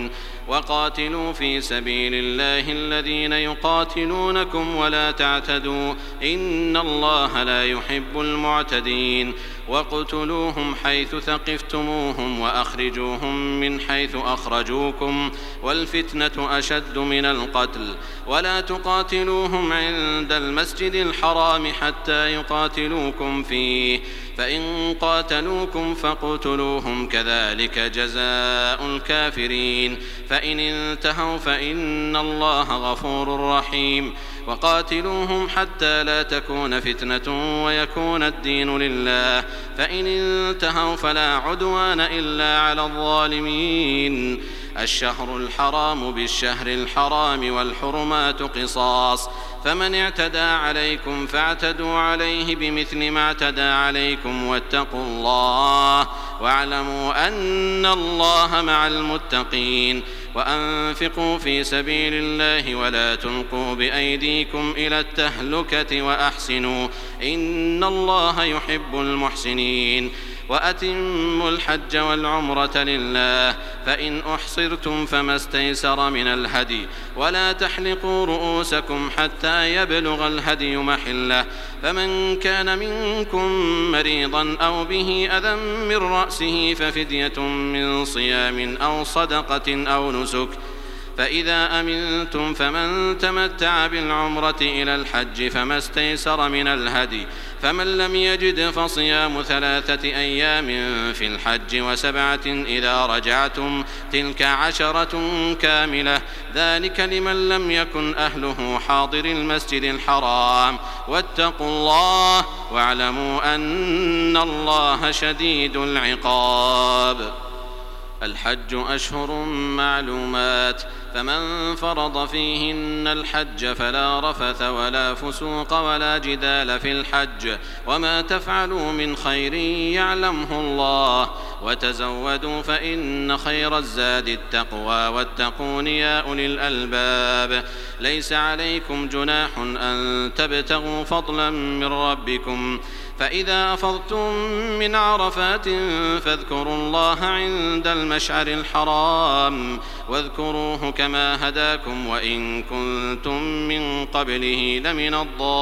وقاتلوا في سبيل الله الذين يقاتلونكم ولا تعتدوا إن الله لا يحب المعتدين واقتلوهم حيث ثقفتموهم وأخرجوهم من حيث أخرجوكم والفتنة أشد من القتل ولا تقاتلوهم عند المسجد الحرام حتى يقاتلوكم فيه فإن قاتلوكم فاقتلوهم كذلك جزاء الكافرين فإن انتهوا فإن الله غفور رحيم وقاتلوهم حتى لا تكون فتنة ويكون الدين لله فإن انتهوا فلا عدوان إلا على الظالمين الشهر الحرام بالشهر الحرام والحرمات قصاص فمن اعتدى عليكم فاعتدوا عليه بمثل ما اعتدى عليكم واتقوا الله واعلموا أن الله مع المتقين وأنفقوا في سبيل الله ولا تلقوا بأيديكم إلى التهلكة وأحسنوا إن الله يحب المحسنين وأتموا الحج والعمرة لله فإن أحصرتم فما استيسر من الهدي ولا تحلقوا رؤوسكم حتى يبلغ الهدي محله فمن كان منكم مريضا أو به أذى من رأسه ففدية من صيام أو صدقة أو نسك فإذا أمنتم فمن تمتع بالعمرة إلى الحج فما استيسر من الهدي فمن لم يجد فصيام 3 أيام في الحج و7 إذا رجعتم تلك 10 كاملة ذلك لمن لم يكن أهله حاضر المسجد الحرام واتقوا الله واعلموا أن الله شديد العقاب الحج أشهر معلومات فمن فرض فيهن الحج فلا رفث ولا فسوق ولا جدال في الحج وما تفعلوا من خير يعلمه الله وتزودوا فإن خير الزاد التقوى واتقون يا أولي الألباب ليس عليكم جناح أن تبتغوا فضلا من ربكم فإذا أفضتم من عرفات فاذكروا الله عند المشعر الحرام واذكروه كما هداكم وإن كنتم من قبله لمن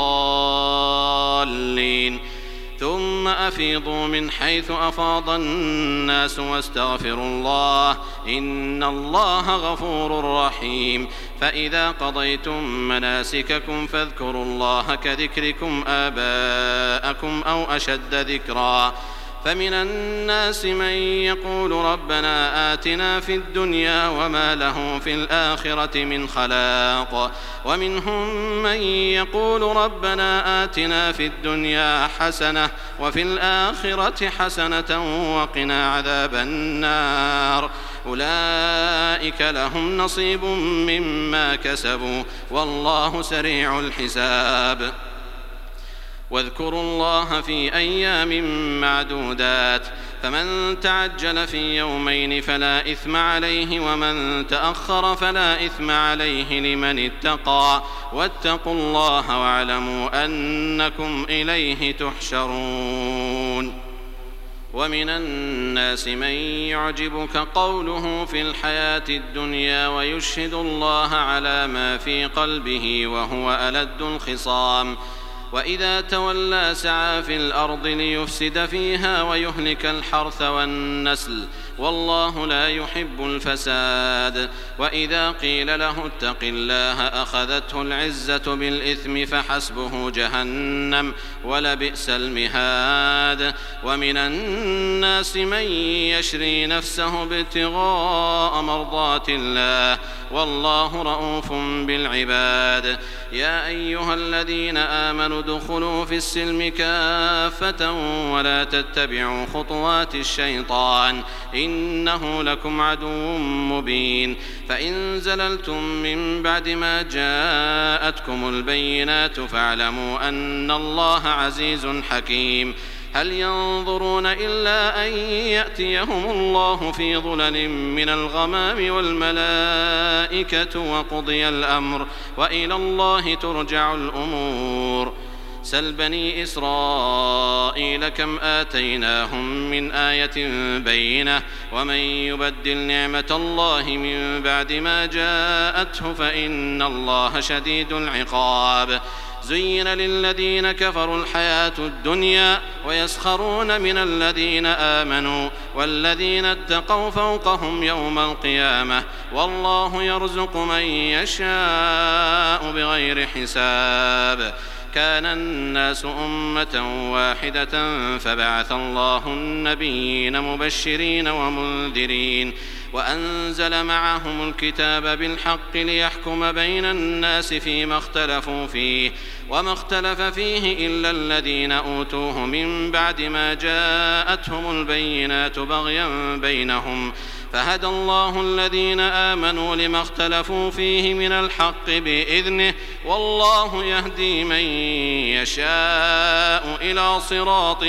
الضالين ثم أفيضوا من حيث أفاض الناس واستغفروا الله إن الله غفور رحيم فإذا قضيتم مناسككم فاذكروا الله كذكركم آباءكم أو أشد ذكرا فمن الناس من يقول ربنا آتنا في الدنيا وما له في الآخرة من خلاق ومنهم من يقول ربنا آتنا في الدنيا حسنة وفي الآخرة حسنة وقنا عذاب النار أولئك لهم نصيب مما كسبوا والله سريع الحساب واذكروا الله في أيام معدودات فمن تعجل في يومين فلا إثم عليه ومن تأخر فلا إثم عليه لمن اتقى واتقوا الله واعلموا أنكم إليه تحشرون ومن الناس من يعجبك قوله في الحياة الدنيا ويشهد الله على ما في قلبه وهو ألد الخصام وإذا تولى سعى في الأرض ليفسد فيها ويهلك الحرث والنسل والله لا يحب الفساد وإذا قيل له اتق الله أخذته العزة بالإثم فحسبه جهنم ولبئس المهاد ومن الناس من يشري نفسه ابتغاء مرضات الله والله رؤوف بالعباد يا أيها الذين آمنوا ادخلوا في السلم كافة ولا تتبعوا خطوات الشيطان إنه لكم عدو مبين فإن زللتم من بعد ما جاءتكم البينات فاعلموا أن الله عزيز حكيم هل ينظرون إلا أن يأتيهم الله في ظلل من الغمام والملائكة وقضي الأمر وإلى الله ترجع الأمور سل بني إسرائيل كم آتيناهم من آية بينة ومن يبدل نعمة الله من بعد ما جاءته فإن الله شديد العقاب زين للذين كفروا الحياة الدنيا ويسخرون من الذين آمنوا والذين اتقوا فوقهم يوم القيامة والله يرزق من يشاء بغير حساب كان الناس أمة واحدة فبعث الله النبيين مبشرين ومنذرين وأنزل معهم الكتاب بالحق ليحكم بين الناس فيما اختلفوا فيه وما اختلف فيه إلا الذين أوتوه من بعد ما جاءتهم البينات بغيا بينهم فهدى الله الذين آمنوا لما اختلفوا فيه من الحق بإذنه والله يهدي من يشاء إلى صراط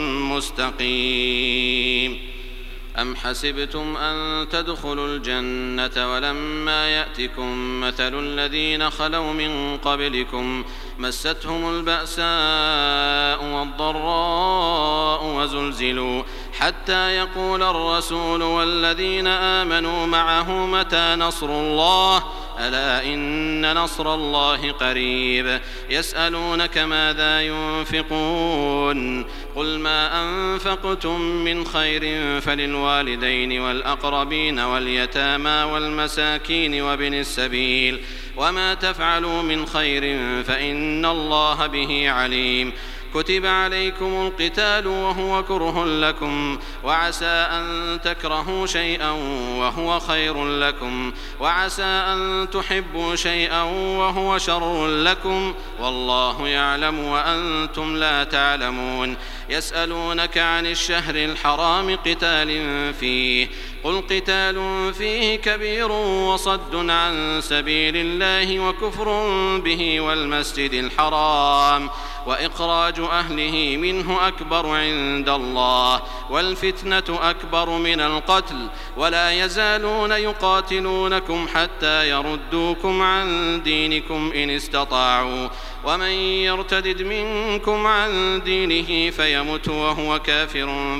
مستقيم أم حسبتم أن تدخلوا الجنة ولما يأتكم مثل الذين خلوا من قبلكم مستهم البأساء والضراء وزلزلوا حتى يقول الرسول والذين آمنوا معه متى نصر الله ألا إن نصر الله قريب يسألونك ماذا ينفقون قل ما أنفقتم من خير فللوالدين والأقربين واليتامى والمساكين وابن السبيل وما تفعلوا من خير فإن الله به عليم كتب عليكم القتال وهو كره لكم وعسى أن تكرهوا شيئا وهو خير لكم وعسى أن تحبوا شيئا وهو شر لكم والله يعلم وأنتم لا تعلمون يسألونك عن الشهر الحرام قتال فيه قل قتال فيه كبير وصد عن سبيل الله وكفر به والمسجد الحرام وإخراج أهله منه أكبر عند الله والفتنة أكبر من القتل ولا يزالون يقاتلونكم حتى يردوكم عن دينكم إن استطاعوا ومن يرتدد منكم عن دينه فيمت وهو كافر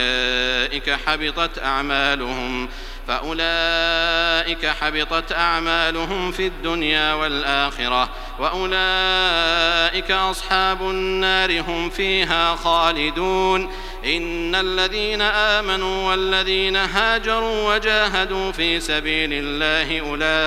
فأولئك حبطت أعمالهم في الدنيا والآخرة وأولئك أصحاب النار هم فيها خالدون إن الذين آمنوا والذين هاجروا وجاهدوا في سبيل الله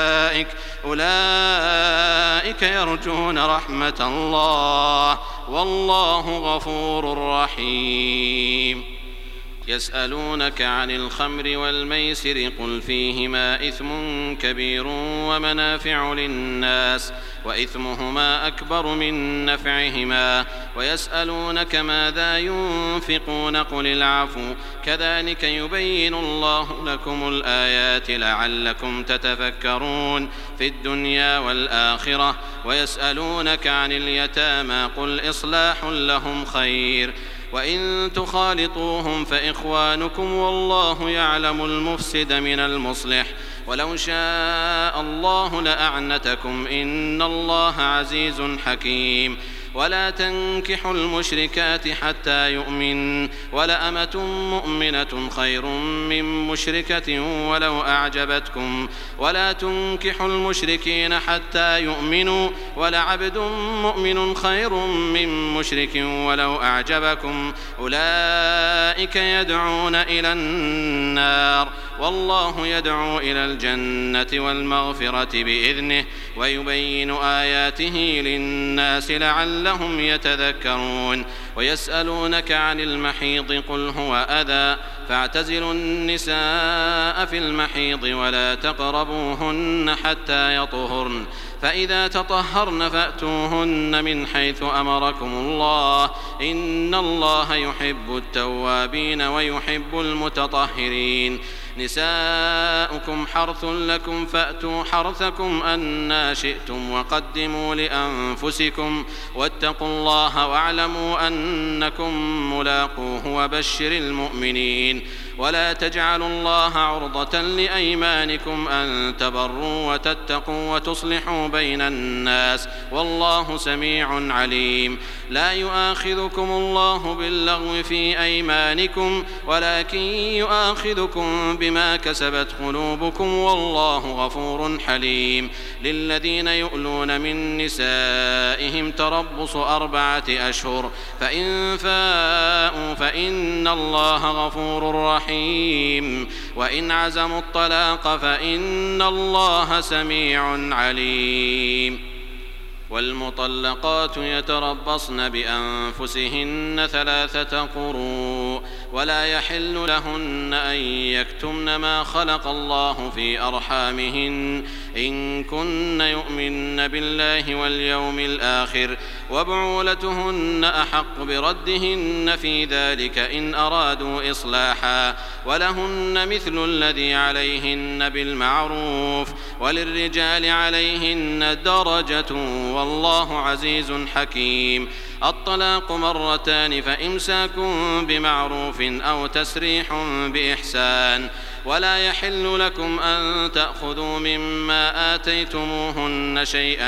أولئك يرجون رحمة الله والله غفور رحيم يسألونك عن الخمر والميسر قل فيهما إثم كبير ومنافع للناس وإثمهما أكبر من نفعهما ويسألونك ماذا ينفقون قل العفو كذلك يبين الله لكم الآيات لعلكم تتفكرون في الدنيا والآخرة ويسألونك عن اليتامى قل إصلاح لهم خير وإن تخالطوهم فإخوانكم والله يعلم المفسد من المصلح ولو شاء الله لأعنتكم إن الله عزيز حكيم ولا تنكحوا المشركات حتى يؤمن ولأمة مؤمنة خير من مشركة ولو أعجبتكم ولا تنكحوا المشركين حتى يؤمنوا ولعبد مؤمن خير من مشرك ولو أعجبكم أولئك يدعون إلى النار والله يدعو إلى الجنة والمغفرة بإذنه ويبين آياته للناس لعلهم يتذكرون ويسألونك عن المحيض قل هو أذى فاعتزلوا النساء في المحيض ولا تقربوهن حتى يطهرن فإذا تطهرن فأتوهن من حيث أمركم الله إن الله يحب التوابين ويحب المتطهرين نساؤكم حرث لكم فأتوا حرثكم أنى شئتم وقدموا لأنفسكم واتقوا الله واعلموا أنكم ملاقوه وبشر المؤمنين ولا تجعلوا الله عرضة لأيمانكم أن تبروا وتتقوا وتصلحوا بين الناس والله سميع عليم. لا يؤاخذكم الله باللغو في أيمانكم ولكن يؤاخذكم بما كسبت قلوبكم والله غفور حليم. للذين يؤلون من نسائهم تربص 4 أشهر فإن فاءوا فإن الله غفور رحيم وإن عزموا الطلاق فإن الله سميع عليم. والمطلقات يتربصن بأنفسهن 3 قروء ولا يحل لهن أن يكتمن ما خلق الله في أرحامهن إن كن يؤمن بالله واليوم الآخر وبعولتهن أحق بردهن في ذلك إن أرادوا إصلاحا ولهن مثل الذي عليهن بالمعروف وللرجال عليهن درجة والله عزيز حكيم. الطلاق 2 فإمساك بمعروف أو تسريح بإحسان. ولا يحل لكم أن تأخذوا مما آتيتموهن شيئا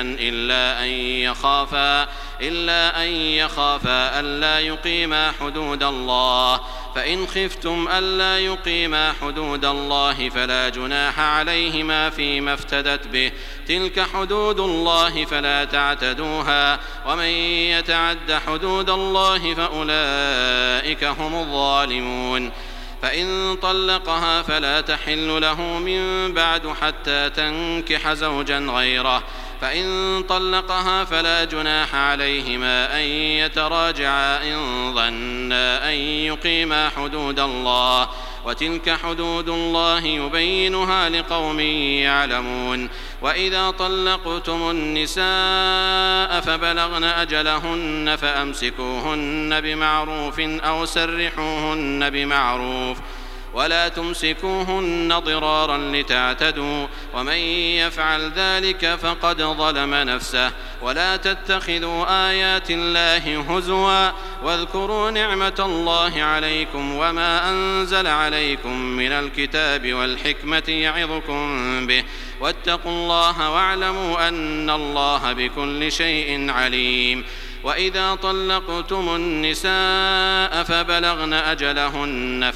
إلا أن يخافا ألا يقيما حدود الله فإن خفتم ألا يقيما حدود الله فلا جناح عليهما فيما افتدت به تلك حدود الله فلا تعتدوها ومن يتعد حدود الله فأولئك هم الظالمون. فإن طلقها فلا تحل له من بعد حتى تنكح زوجا غيره فإن طلقها فلا جناح عليهما أن يتراجعا إن ظنا أن يقيما حدود الله وتلك حدود الله يبينها لقوم يعلمون. وإذا طلقتم النساء فبلغن أجلهن فأمسكوهن بمعروف أو سرحوهن بمعروف ولا تمسكوهن ضرارا لتعتدوا ومن يفعل ذلك فقد ظلم نفسه. ولا تتخذوا آيات الله هزوا واذكروا نعمة الله عليكم وما أنزل عليكم من الكتاب والحكمة يعظكم به واتقوا الله واعلموا أن الله بكل شيء عليم. وإذا طلقتم النساء فبلغن أجلهن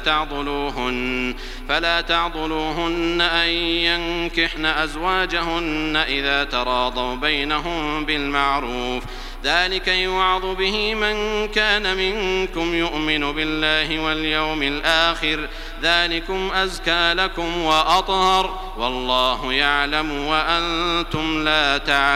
فلا تعضلوهن أن ينكحن أزواجهن إذا تراضوا بينهم بالمعروف ذلك يوعظ به من كان منكم يؤمن بالله واليوم الآخر ذلكم أزكى لكم وأطهر والله يعلم وأنتم لا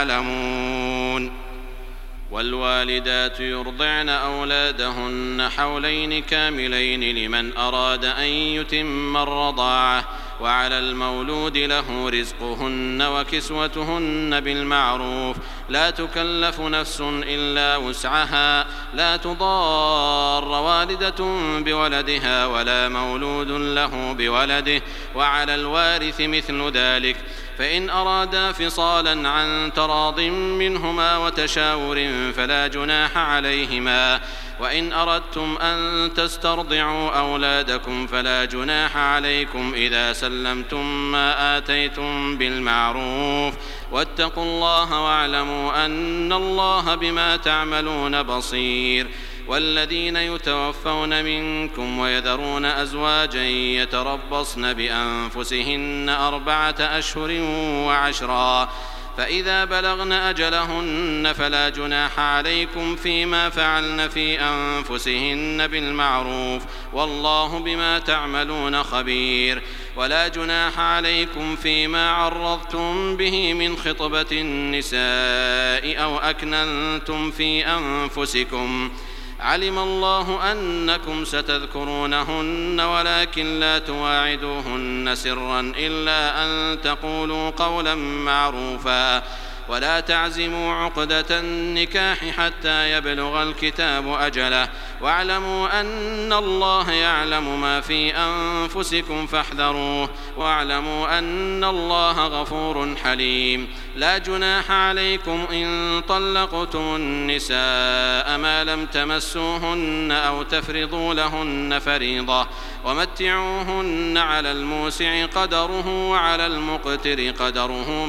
تعلمون. والوالدات يرضعن أولادهن حولين كاملين لمن أراد أن يتم الرضاعة وعلى المولود له رزقهن وكسوتهن بالمعروف لا تكلف نفس إلا وسعها لا تضار والدة بولدها ولا مولود له بولده وعلى الوارث مثل ذلك فإن أرادا فصالا عن تراض منهما وتشاور فلا جناح عليهما. وإن أردتم أن تسترضعوا أولادكم فلا جناح عليكم إذا سلمتم ما آتيتم بالمعروف واتقوا الله واعلموا أن الله بما تعملون بصير. والذين يتوفون منكم ويذرون أزواجا يتربصن بأنفسهن 4 أشهر و10 فإذا بلغن أجلهن فلا جناح عليكم فيما فعلن في أنفسهن بالمعروف والله بما تعملون خبير. ولا جناح عليكم فيما عرضتم به من خطبة النساء أو أكننتم في أنفسكم علم الله أنكم ستذكرونهن ولكن لا تواعدوهن سرا إلا أن تقولوا قولا معروفا ولا تعزموا عقدة النكاح حتى يبلغ الكتاب أجله واعلموا أن الله يعلم ما في أنفسكم فاحذروه واعلموا أن الله غفور حليم. لا جناح عليكم إن طلقتم النساء ما لم تمسوهن أو تفرضوا لهن فريضة ومتعوهن على الموسع قدره وعلى المقتر قدره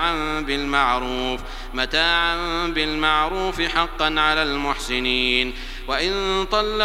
متاعا بالمعروف حقا على المحسنين. وإن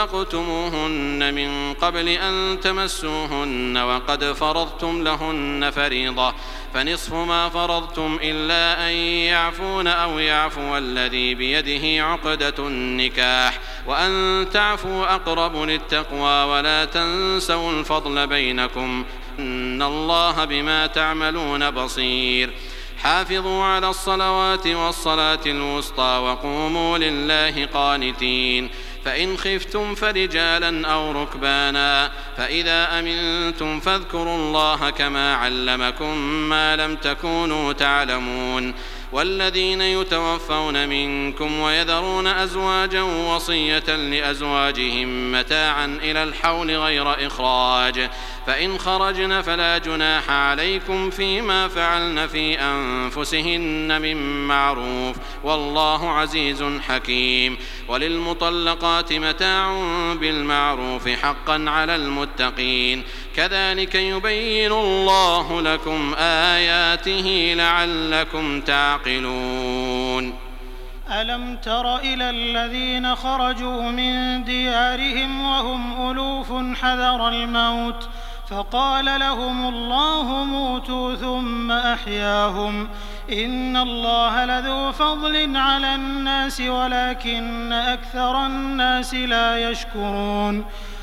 طلقتموهن من قبل أن تمسوهن وقد فرضتم لهن فريضة فنصف ما فرضتم إلا أن يعفون أو يعفو الذي بيده عقدة النكاح وأن تعفوا أقرب للتقوى ولا تنسوا الفضل بينكم إن الله بما تعملون بصير. حافظوا على الصلوات والصلاة الوسطى وقوموا لله قانتين. فإن خفتم فرجالا أو ركبانا فإذا أمنتم فاذكروا الله كما علمكم ما لم تكونوا تعلمون. والذين يتوفون منكم ويذرون أزواجا وصية لأزواجهم متاعا إلى الحول غير إخراج فإن خرجن فلا جناح عليكم فيما فعلن في أنفسهن من معروف والله عزيز حكيم. وللمطلقات متاع بالمعروف حقا على المتقين كذلك يبين الله لكم آياته لعلكم تعقلون. ألم تر إلى الذين خرجوا من ديارهم وهم ألوف حذر الموت فقال لهم الله موتوا ثم أحياهم إن الله لذو فضل على الناس ولكن أكثر الناس لا يشكرون.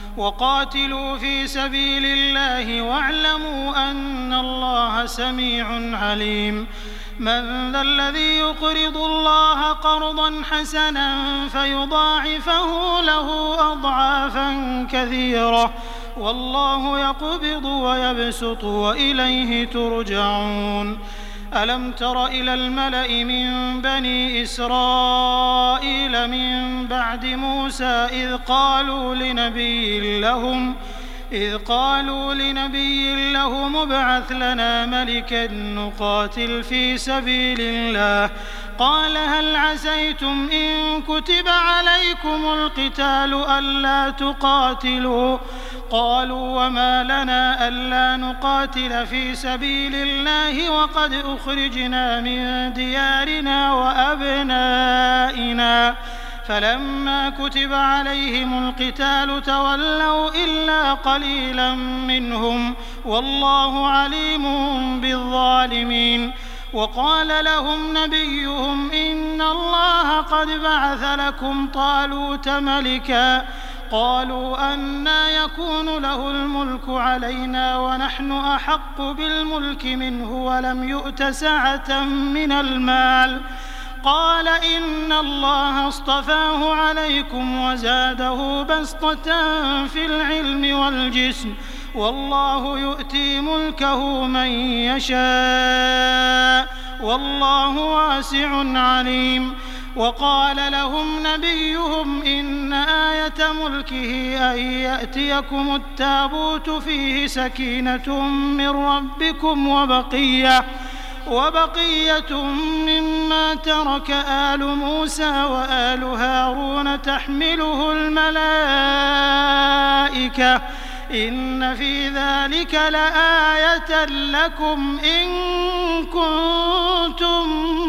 وقاتلوا في سبيل الله واعلموا أن الله سميع عليم. من ذا الذي يقرض الله قرضا حسنا فيضاعفه له أضعافا كثيرة والله يقبض ويبسط وإليه ترجعون. ألم تر إلى الملأ من بني إسرائيل من بعد موسى إذ قالوا لنبي لهم ابعث لنا ملكا نقاتل في سبيل الله قال هل عسيتم إن كتب عليكم القتال ألا تقاتلوا قالوا وما لنا ألا نقاتل في سبيل الله وقد أخرجنا من ديارنا وأبنائنا فلما كتب عليهم القتال تولوا إلا قليلا منهم والله عليم بالظالمين. وقال لهم نبيهم إن الله قد بعث لكم طالوت ملكا قالوا أنى يكون له الملك علينا ونحن أحق بالملك منه ولم يؤت سعة من المال قال إن الله اصطفاه عليكم وزاده بسطة في العلم والجسم والله يؤتي ملكه من يشاء والله واسع عليم. وقال لهم نبيهم إن آية ملكه أن يأتيكم التابوت فيه سكينة من ربكم وبقية مما ترك آل موسى وآل هارون تحمله الملائكة إن في ذلك لآية لكم إن كنتم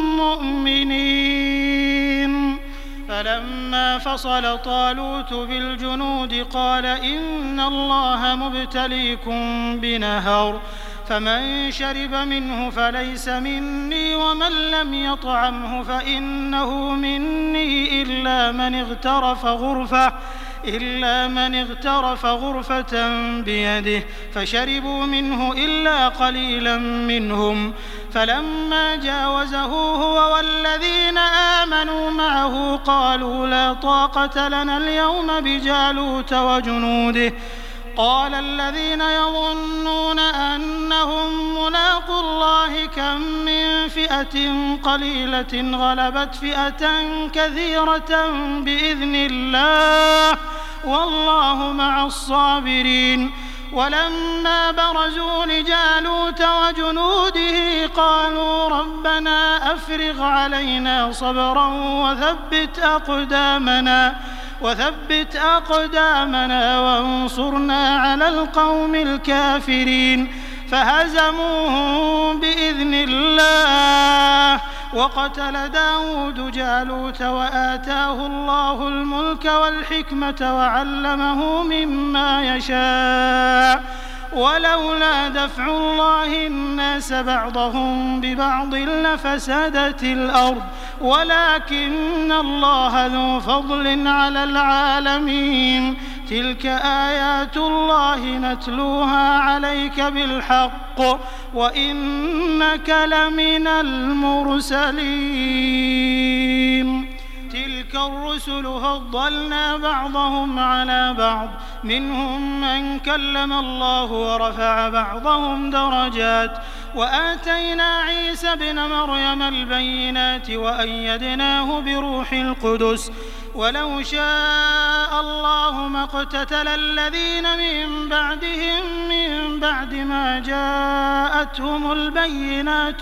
مؤمنين. فلما فصل طالوت بالجنود قال إن الله مبتليكم بنهر فمن شرب منه فليس مني ومن لم يطعمه فإنه مني إلا من اغترف غرفة بيده فشربوا منه إلا قليلا منهم فلما جاوزه هو والذين آمنوا معه قالوا لا طاقة لنا اليوم بجالوت وجنوده قال الذين يظنون أنهم ملاقو الله كم من فئة قليلة غلبت فئة كثيرة بإذن الله والله مع الصابرين. ولما برزوا لجالوت وجنوده قالوا ربنا أفرغ علينا صبرا وثبت أقدامنا وانصرنا على القوم الكافرين فهزموهم بإذن الله وقتل داود جالوت وآتاه الله الملك والحكمة وعلمه مما يشاء ولولا دفع الله الناس بعضهم ببعض لفسدت الأرض ولكن الله ذو فضل على العالمين تلك آيات الله نتلوها عليك بالحق وإنك لمن المرسلين تلك الرسل فضلنا بعضهم على بعض منهم من كلم الله ورفع بعضهم درجات وآتينا عيسى ابن مريم البينات وأيدناه بروح القدس ولو شاء الله ما اقتتل الذين من بعدهم من بعد ما جاءتهم البينات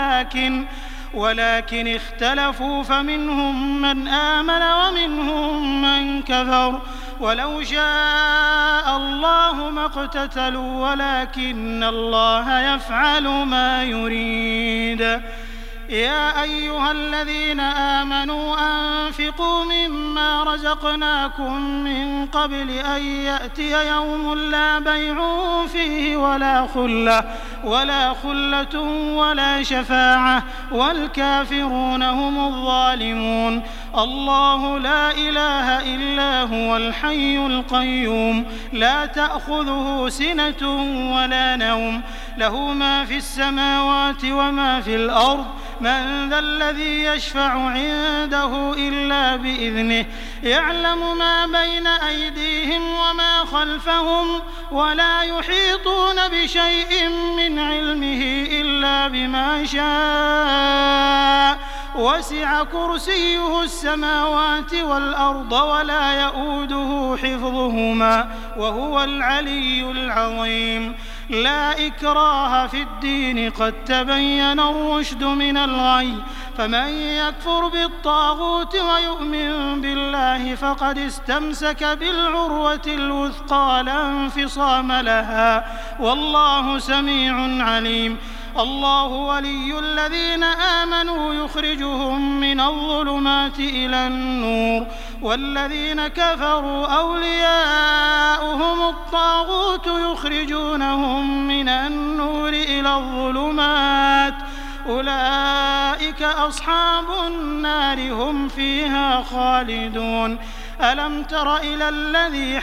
ولكن اختلفوا فمنهم من آمن ومنهم من كفر ولو شاء الله ما اقتتلوا ولكن الله يفعل ما يريد يا أيها الذين آمنوا أنفقوا مما رزقناكم من قبل أن يأتي يوم لا بيع فيه ولا خلة ولا شفاعة والكافرون هم الظالمون الله لا إله إلا هو الحي القيوم لا تأخذه سنة ولا نوم له ما في السماوات وما في الأرض من ذا الذي يشفع عنده إلا بإذنه يعلم ما بين أيديهم وما خلفهم ولا يحيطون بشيء من علمه إلا بما شاء وسع كرسيه السماوات والأرض ولا يؤوده حفظهما وهو العلي العظيم لا إكراه في الدين قد تبين الرشد من الغي فمن يكفر بالطاغوت ويؤمن بالله فقد استمسك بالعروة الوثقى لا انفصام لها والله سميع عليم الله ولي الذين آمنوا يخرجهم من الظلمات إلى النور والذين كفروا أولياؤهم الطاغوت يخرجونهم من النور إلى الظلمات أولئك أصحاب النار هم فيها خالدون ألم تر إلى الذي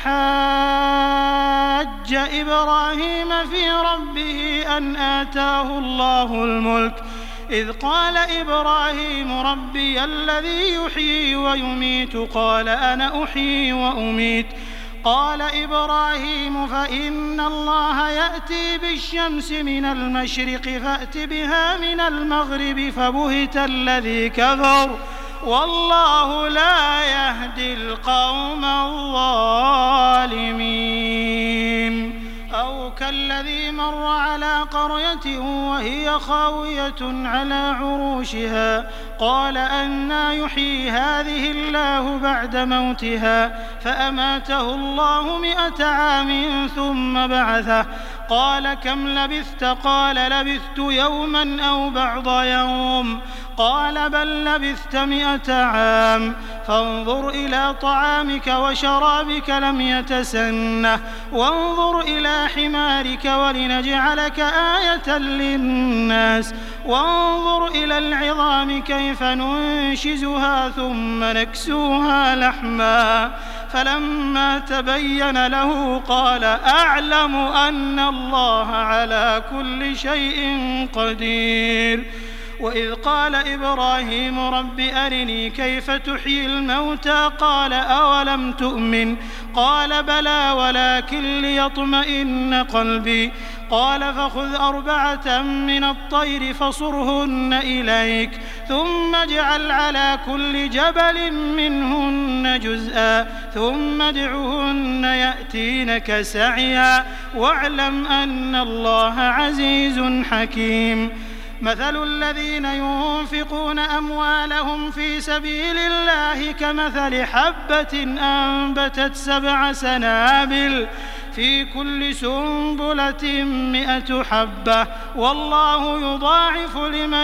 حاج إبراهيم في ربه أن آتاه الله الملك إذ قال إبراهيم ربي الذي يحيي ويميت قال أنا أحيي وأميت قال إبراهيم فإن الله يأتي بالشمس من المشرق فأت بها من المغرب فبهت الذي كفر والله لا يهدي القوم الظالمين أو كالذي مر على قرية وهي خاوية على عروشها قال أنى يحيي هذه الله بعد موتها فأماته الله 100 عام ثم بعثه قال كم لبثت قال لبثت يوما أو بعض يوم قال بل لبثت 100 عام فانظر إلى طعامك وشرابك لم يتسنه وانظر إلى حمارك ولنجعلك آية للناس وانظر إلى العظام كيف ننشزها ثم نكسوها لحما فلما تبين له قال أعلم أن الله على كل شيء قدير وإذ قال إبراهيم رب أرني كيف تحيي الموتى قال أولم تؤمن قال بلى ولكن ليطمئن قلبي قال فخذ 4 من الطير فصرهن إليك ثم اجعل على كل جبل منهن جزءا ثم ادعهن يأتينك سعيا واعلم أن الله عزيز حكيم مثل الذين ينفقون أموالهم في سبيل الله كمثل حبة أنبتت 7 سنابل في كل سنبلة 100 حبة والله يضاعف لمن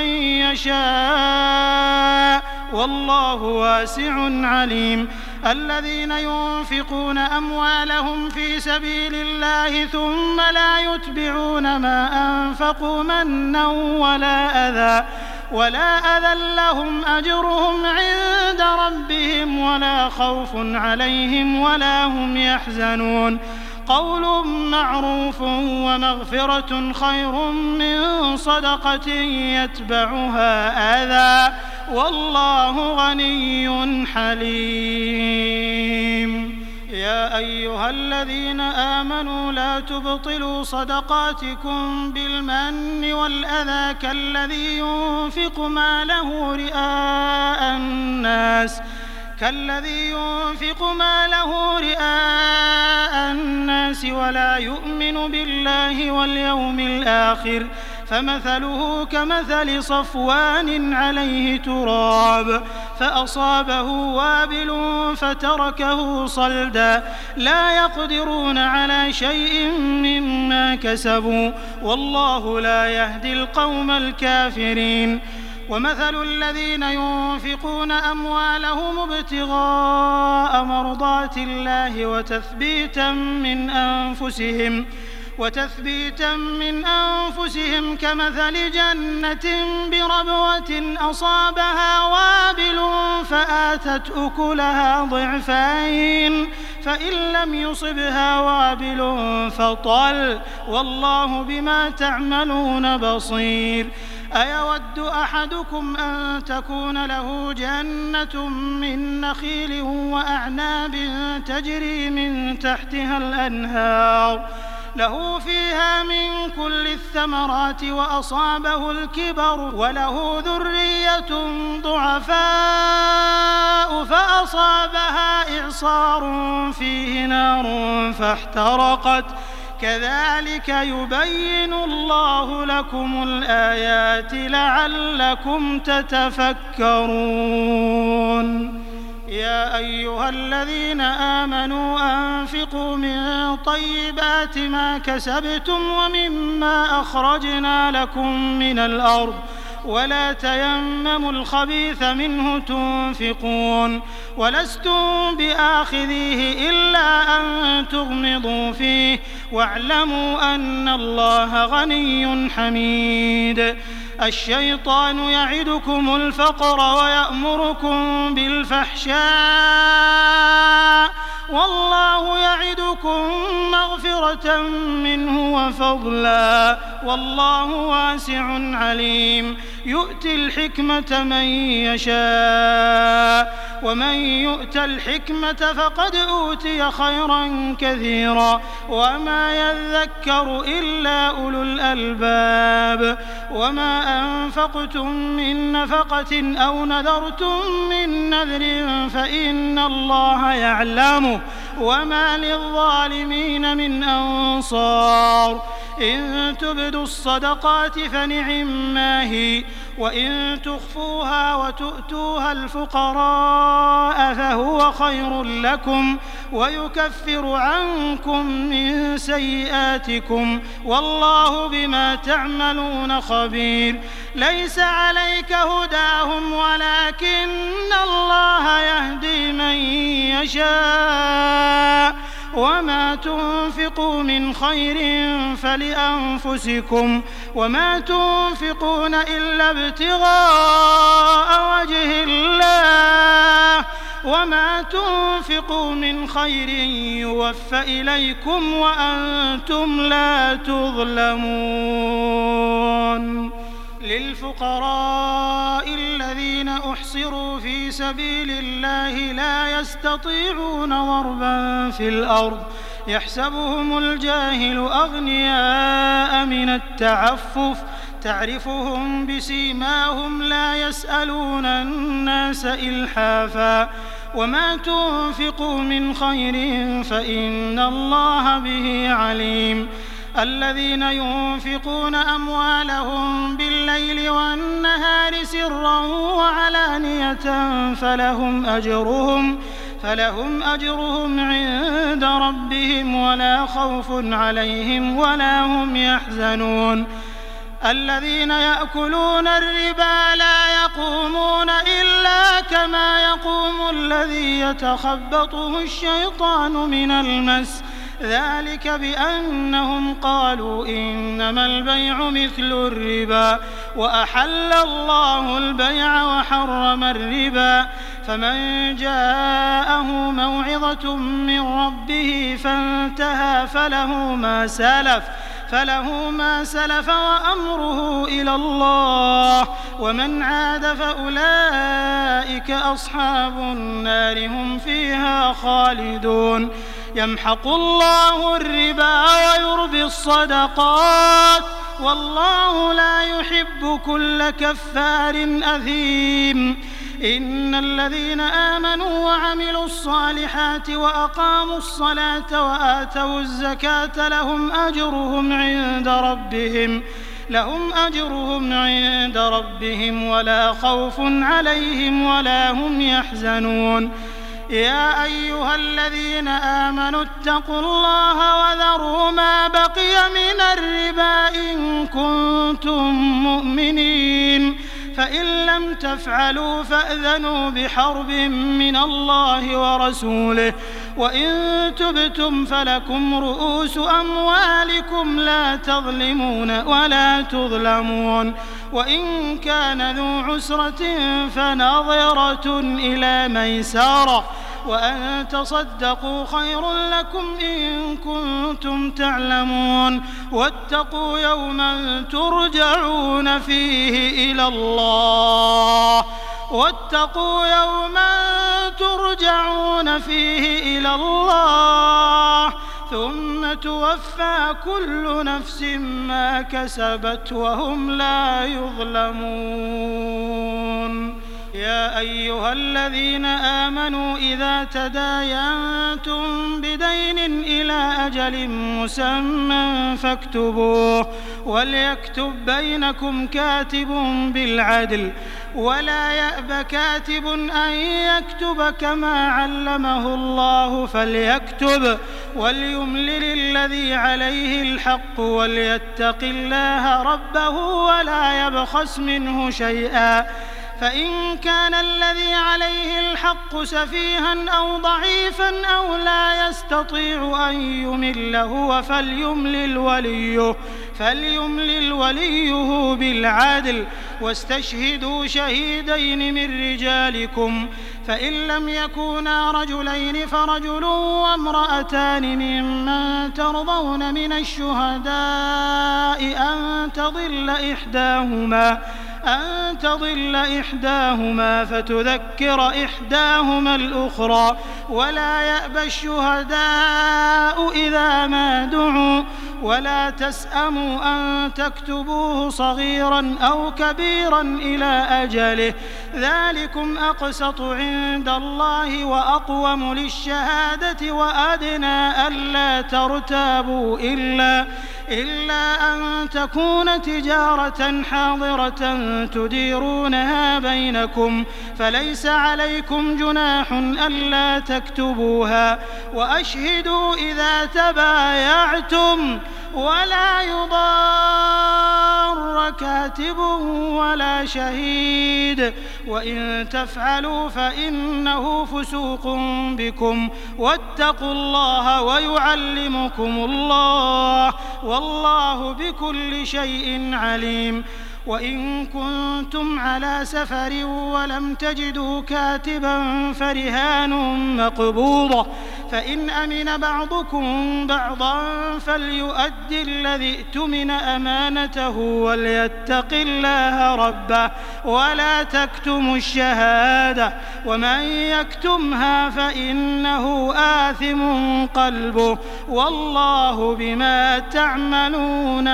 يشاء والله واسع عليم الذين ينفقون أموالهم في سبيل الله ثم لا يتبعون ما أنفقوا منا ولا أذى لهم أجرهم عند ربهم ولا خوف عليهم ولا هم يحزنون قول معروف ومغفرة خير من صدقة يتبعها أذى والله غني حليم يا أيها الذين آمنوا لا تبطلوا صدقاتكم بالمن والأذى كالذي ينفق ماله رئاء الناس ولا يؤمن بالله واليوم الآخر فمثله كمثل صفوان عليه تراب فأصابه وابل فتركه صلدا لا يقدرون على شيء مما كسبوا والله لا يهدي القوم الكافرين ومثل الذين ينفقون أموالهم ابتغاء مرضات الله وتثبيتا من أنفسهم كمثل جنة بربوة أصابها وابل فآتت أكلها ضعفين فإن لم يصبها وابل فطل والله بما تعملون بصير أيود أحدكم أن تكون له جنة من نخيل وأعناب تجري من تحتها الأنهار له فيها من كل الثمرات وأصابه الكبر وله ذرية ضعفاء فأصابها إعصار فيه نار فاحترقت كذلك يبين الله لكم الآيات لعلكم تتفكرون يا أيها الذين آمنوا أنفقوا من طيبات ما كسبتم ومما أخرجنا لكم من الأرض ولا تيمموا الخبيث منه تنفقون ولستم بآخذيه إلا أن تغمضوا فيه واعلموا أن الله غني حميد الشيطان يعدكم الفقر ويأمركم بالفحشاء والله يعدكم مغفرة منه وفضلا والله واسع عليم يؤتي الحكمة من يشاء ومن يؤت الحكمة فقد أوتي خيرا كثيرا وما يذكر إلا أولو الألباب وما أنفقتم من نفقة أو نذرتم من نذر فإن الله يعلمه وما للظالمين من أنصار إن تبدوا الصدقات فنعما هي وإن تخفوها وتؤتوها الفقراء فهو خير لكم ويكفر عنكم من سيئاتكم والله بما تعملون خبير ليس عليك هداهم ولكن الله يهدي من يشاء وما تنفقوا من خير فلأنفسكم وما تنفقون إلا ابتغاء وجه الله وما تنفقوا من خير يوفى إليكم وأنتم لا تظلمون للفقراء الذين أحصروا في سبيل الله لا يستطيعون ضربا في الأرض يحسبهم الجاهل أغنياء من التعفف تعرفهم بسيماهم لا يسألون الناس إلحافا وما تنفقوا من خير فإن الله به عليم الذين ينفقون أموالهم بالليل والنهار سرا وعلانية فلهم أجرهم عند ربهم ولا خوف عليهم ولا هم يحزنون الذين يأكلون الربا لا يقومون إلا كما يقوم الذي يتخبطه الشيطان من المس ذلك بأنهم قالوا إنما البيع مثل الربا وأحل الله البيع وحرم الربا فمن جاءه موعظة من ربه فانتهى فله ما سلف وأمره إلى الله ومن عاد فأولئك أصحاب النار هم فيها خالدون يمحق الله الربا ويربي الصدقات والله لا يحب كل كفار أثيم إن الذين آمنوا وعملوا الصالحات وأقاموا الصلاة وآتوا الزكاة لهم أجرهم عند ربهم ولا خوف عليهم ولا هم يحزنون يا أيها الذين آمنوا اتقوا الله وذروا ما بقي من الربا إن كنتم مؤمنين فإن لم تفعلوا فأذنوا بحرب من الله ورسوله وإن تبتم فلكم رؤوس أموالكم لا تظلمون ولا تظلمون وإن كان ذو عسرة فنظرة إلى ميسرة وأن تصدقوا خير لكم إن كنتم تعلمون واتقوا يوما ترجعون فيه إلى الله ثم توفى كل نفس ما كسبت وهم لا يظلمون يا أيها الذين آمنوا إذا تداينتم بدين إلى أجل مسمى فاكتبوه وليكتب بينكم كاتب بالعدل ولا يأب كاتب أن يكتب كما علمه الله فليكتب وليملل الذي عليه الحق وليتق الله ربه ولا يبخس منه شيئا فإن كان الذي عليه الحق سفيها أو ضعيفا أو لا يستطيع أن يمل هو فليملل وليه بالعدل واستشهدوا شهيدين من رجالكم فإن لم يكونا رجلين فرجل وامرأتان ممن ترضون من الشهداء أن تضل إحداهما فتذكر إحداهما الأخرى ولا يأبى الشهداء إذا ما دعوا ولا تسأموا أن تكتبوه صغيرا أو كبيرا إلى أجله ذلكم أقسط عند الله وأقوم للشهادة وأدنى ألا ترتابوا إلا أن تكون تجارة حاضرة تديرونها بينكم فليس عليكم جناح ألا تكتبوها وأشهدوا إذا تبايعتم ولا يضار كاتب ولا شهيد وإن تفعلوا فإنه فسوق بكم واتقوا الله ويعلمكم الله والله بكل شيء عليم وإن كنتم على سفر ولم تجدوا كاتبا فرهان مقبوضة فإن أمن بعضكم بعضا فليؤد الذي ائتمن أمانته وليتق الله ربه ولا تكتموا الشهادة ومن يكتمها فإنه آثم قلبه والله بما تعملون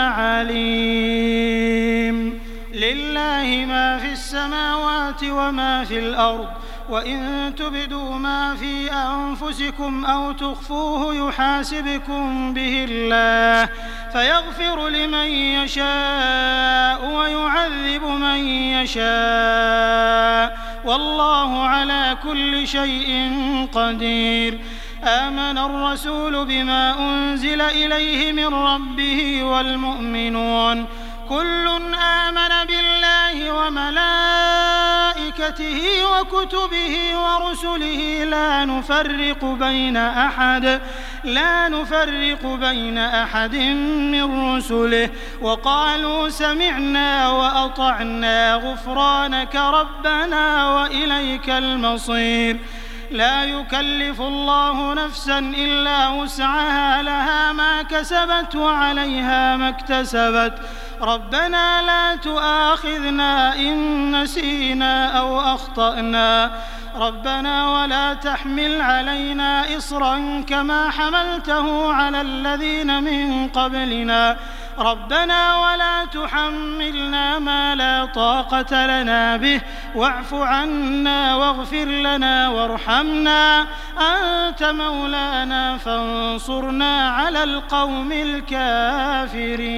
عليم. لله ما في السماوات وما في الأرض وإن تبدوا ما في أنفسكم أو تخفوه يحاسبكم به الله فيغفر لمن يشاء ويعذب من يشاء والله على كل شيء قدير. آمن الرسول بما أنزل إليه من ربه والمؤمنون كل آمن بالله وملائكته وكتبه ورسله لا نفرق بين أحد من رسله وقالوا سمعنا وأطعنا غفرانك ربنا وإليك المصير. لا يكلف الله نفسا إلا وسعها لها ما كسبت وعليها ما اكتسبت ربنا لا تؤاخذنا إن نسينا أو أخطأنا ربنا ولا تحمل علينا إصرا كما حملته على الذين من قبلنا ربنا ولا تحملنا ما لا طاقة لنا به واعف عنا واغفر لنا وارحمنا أنت مولانا فانصرنا على القوم الكافرين.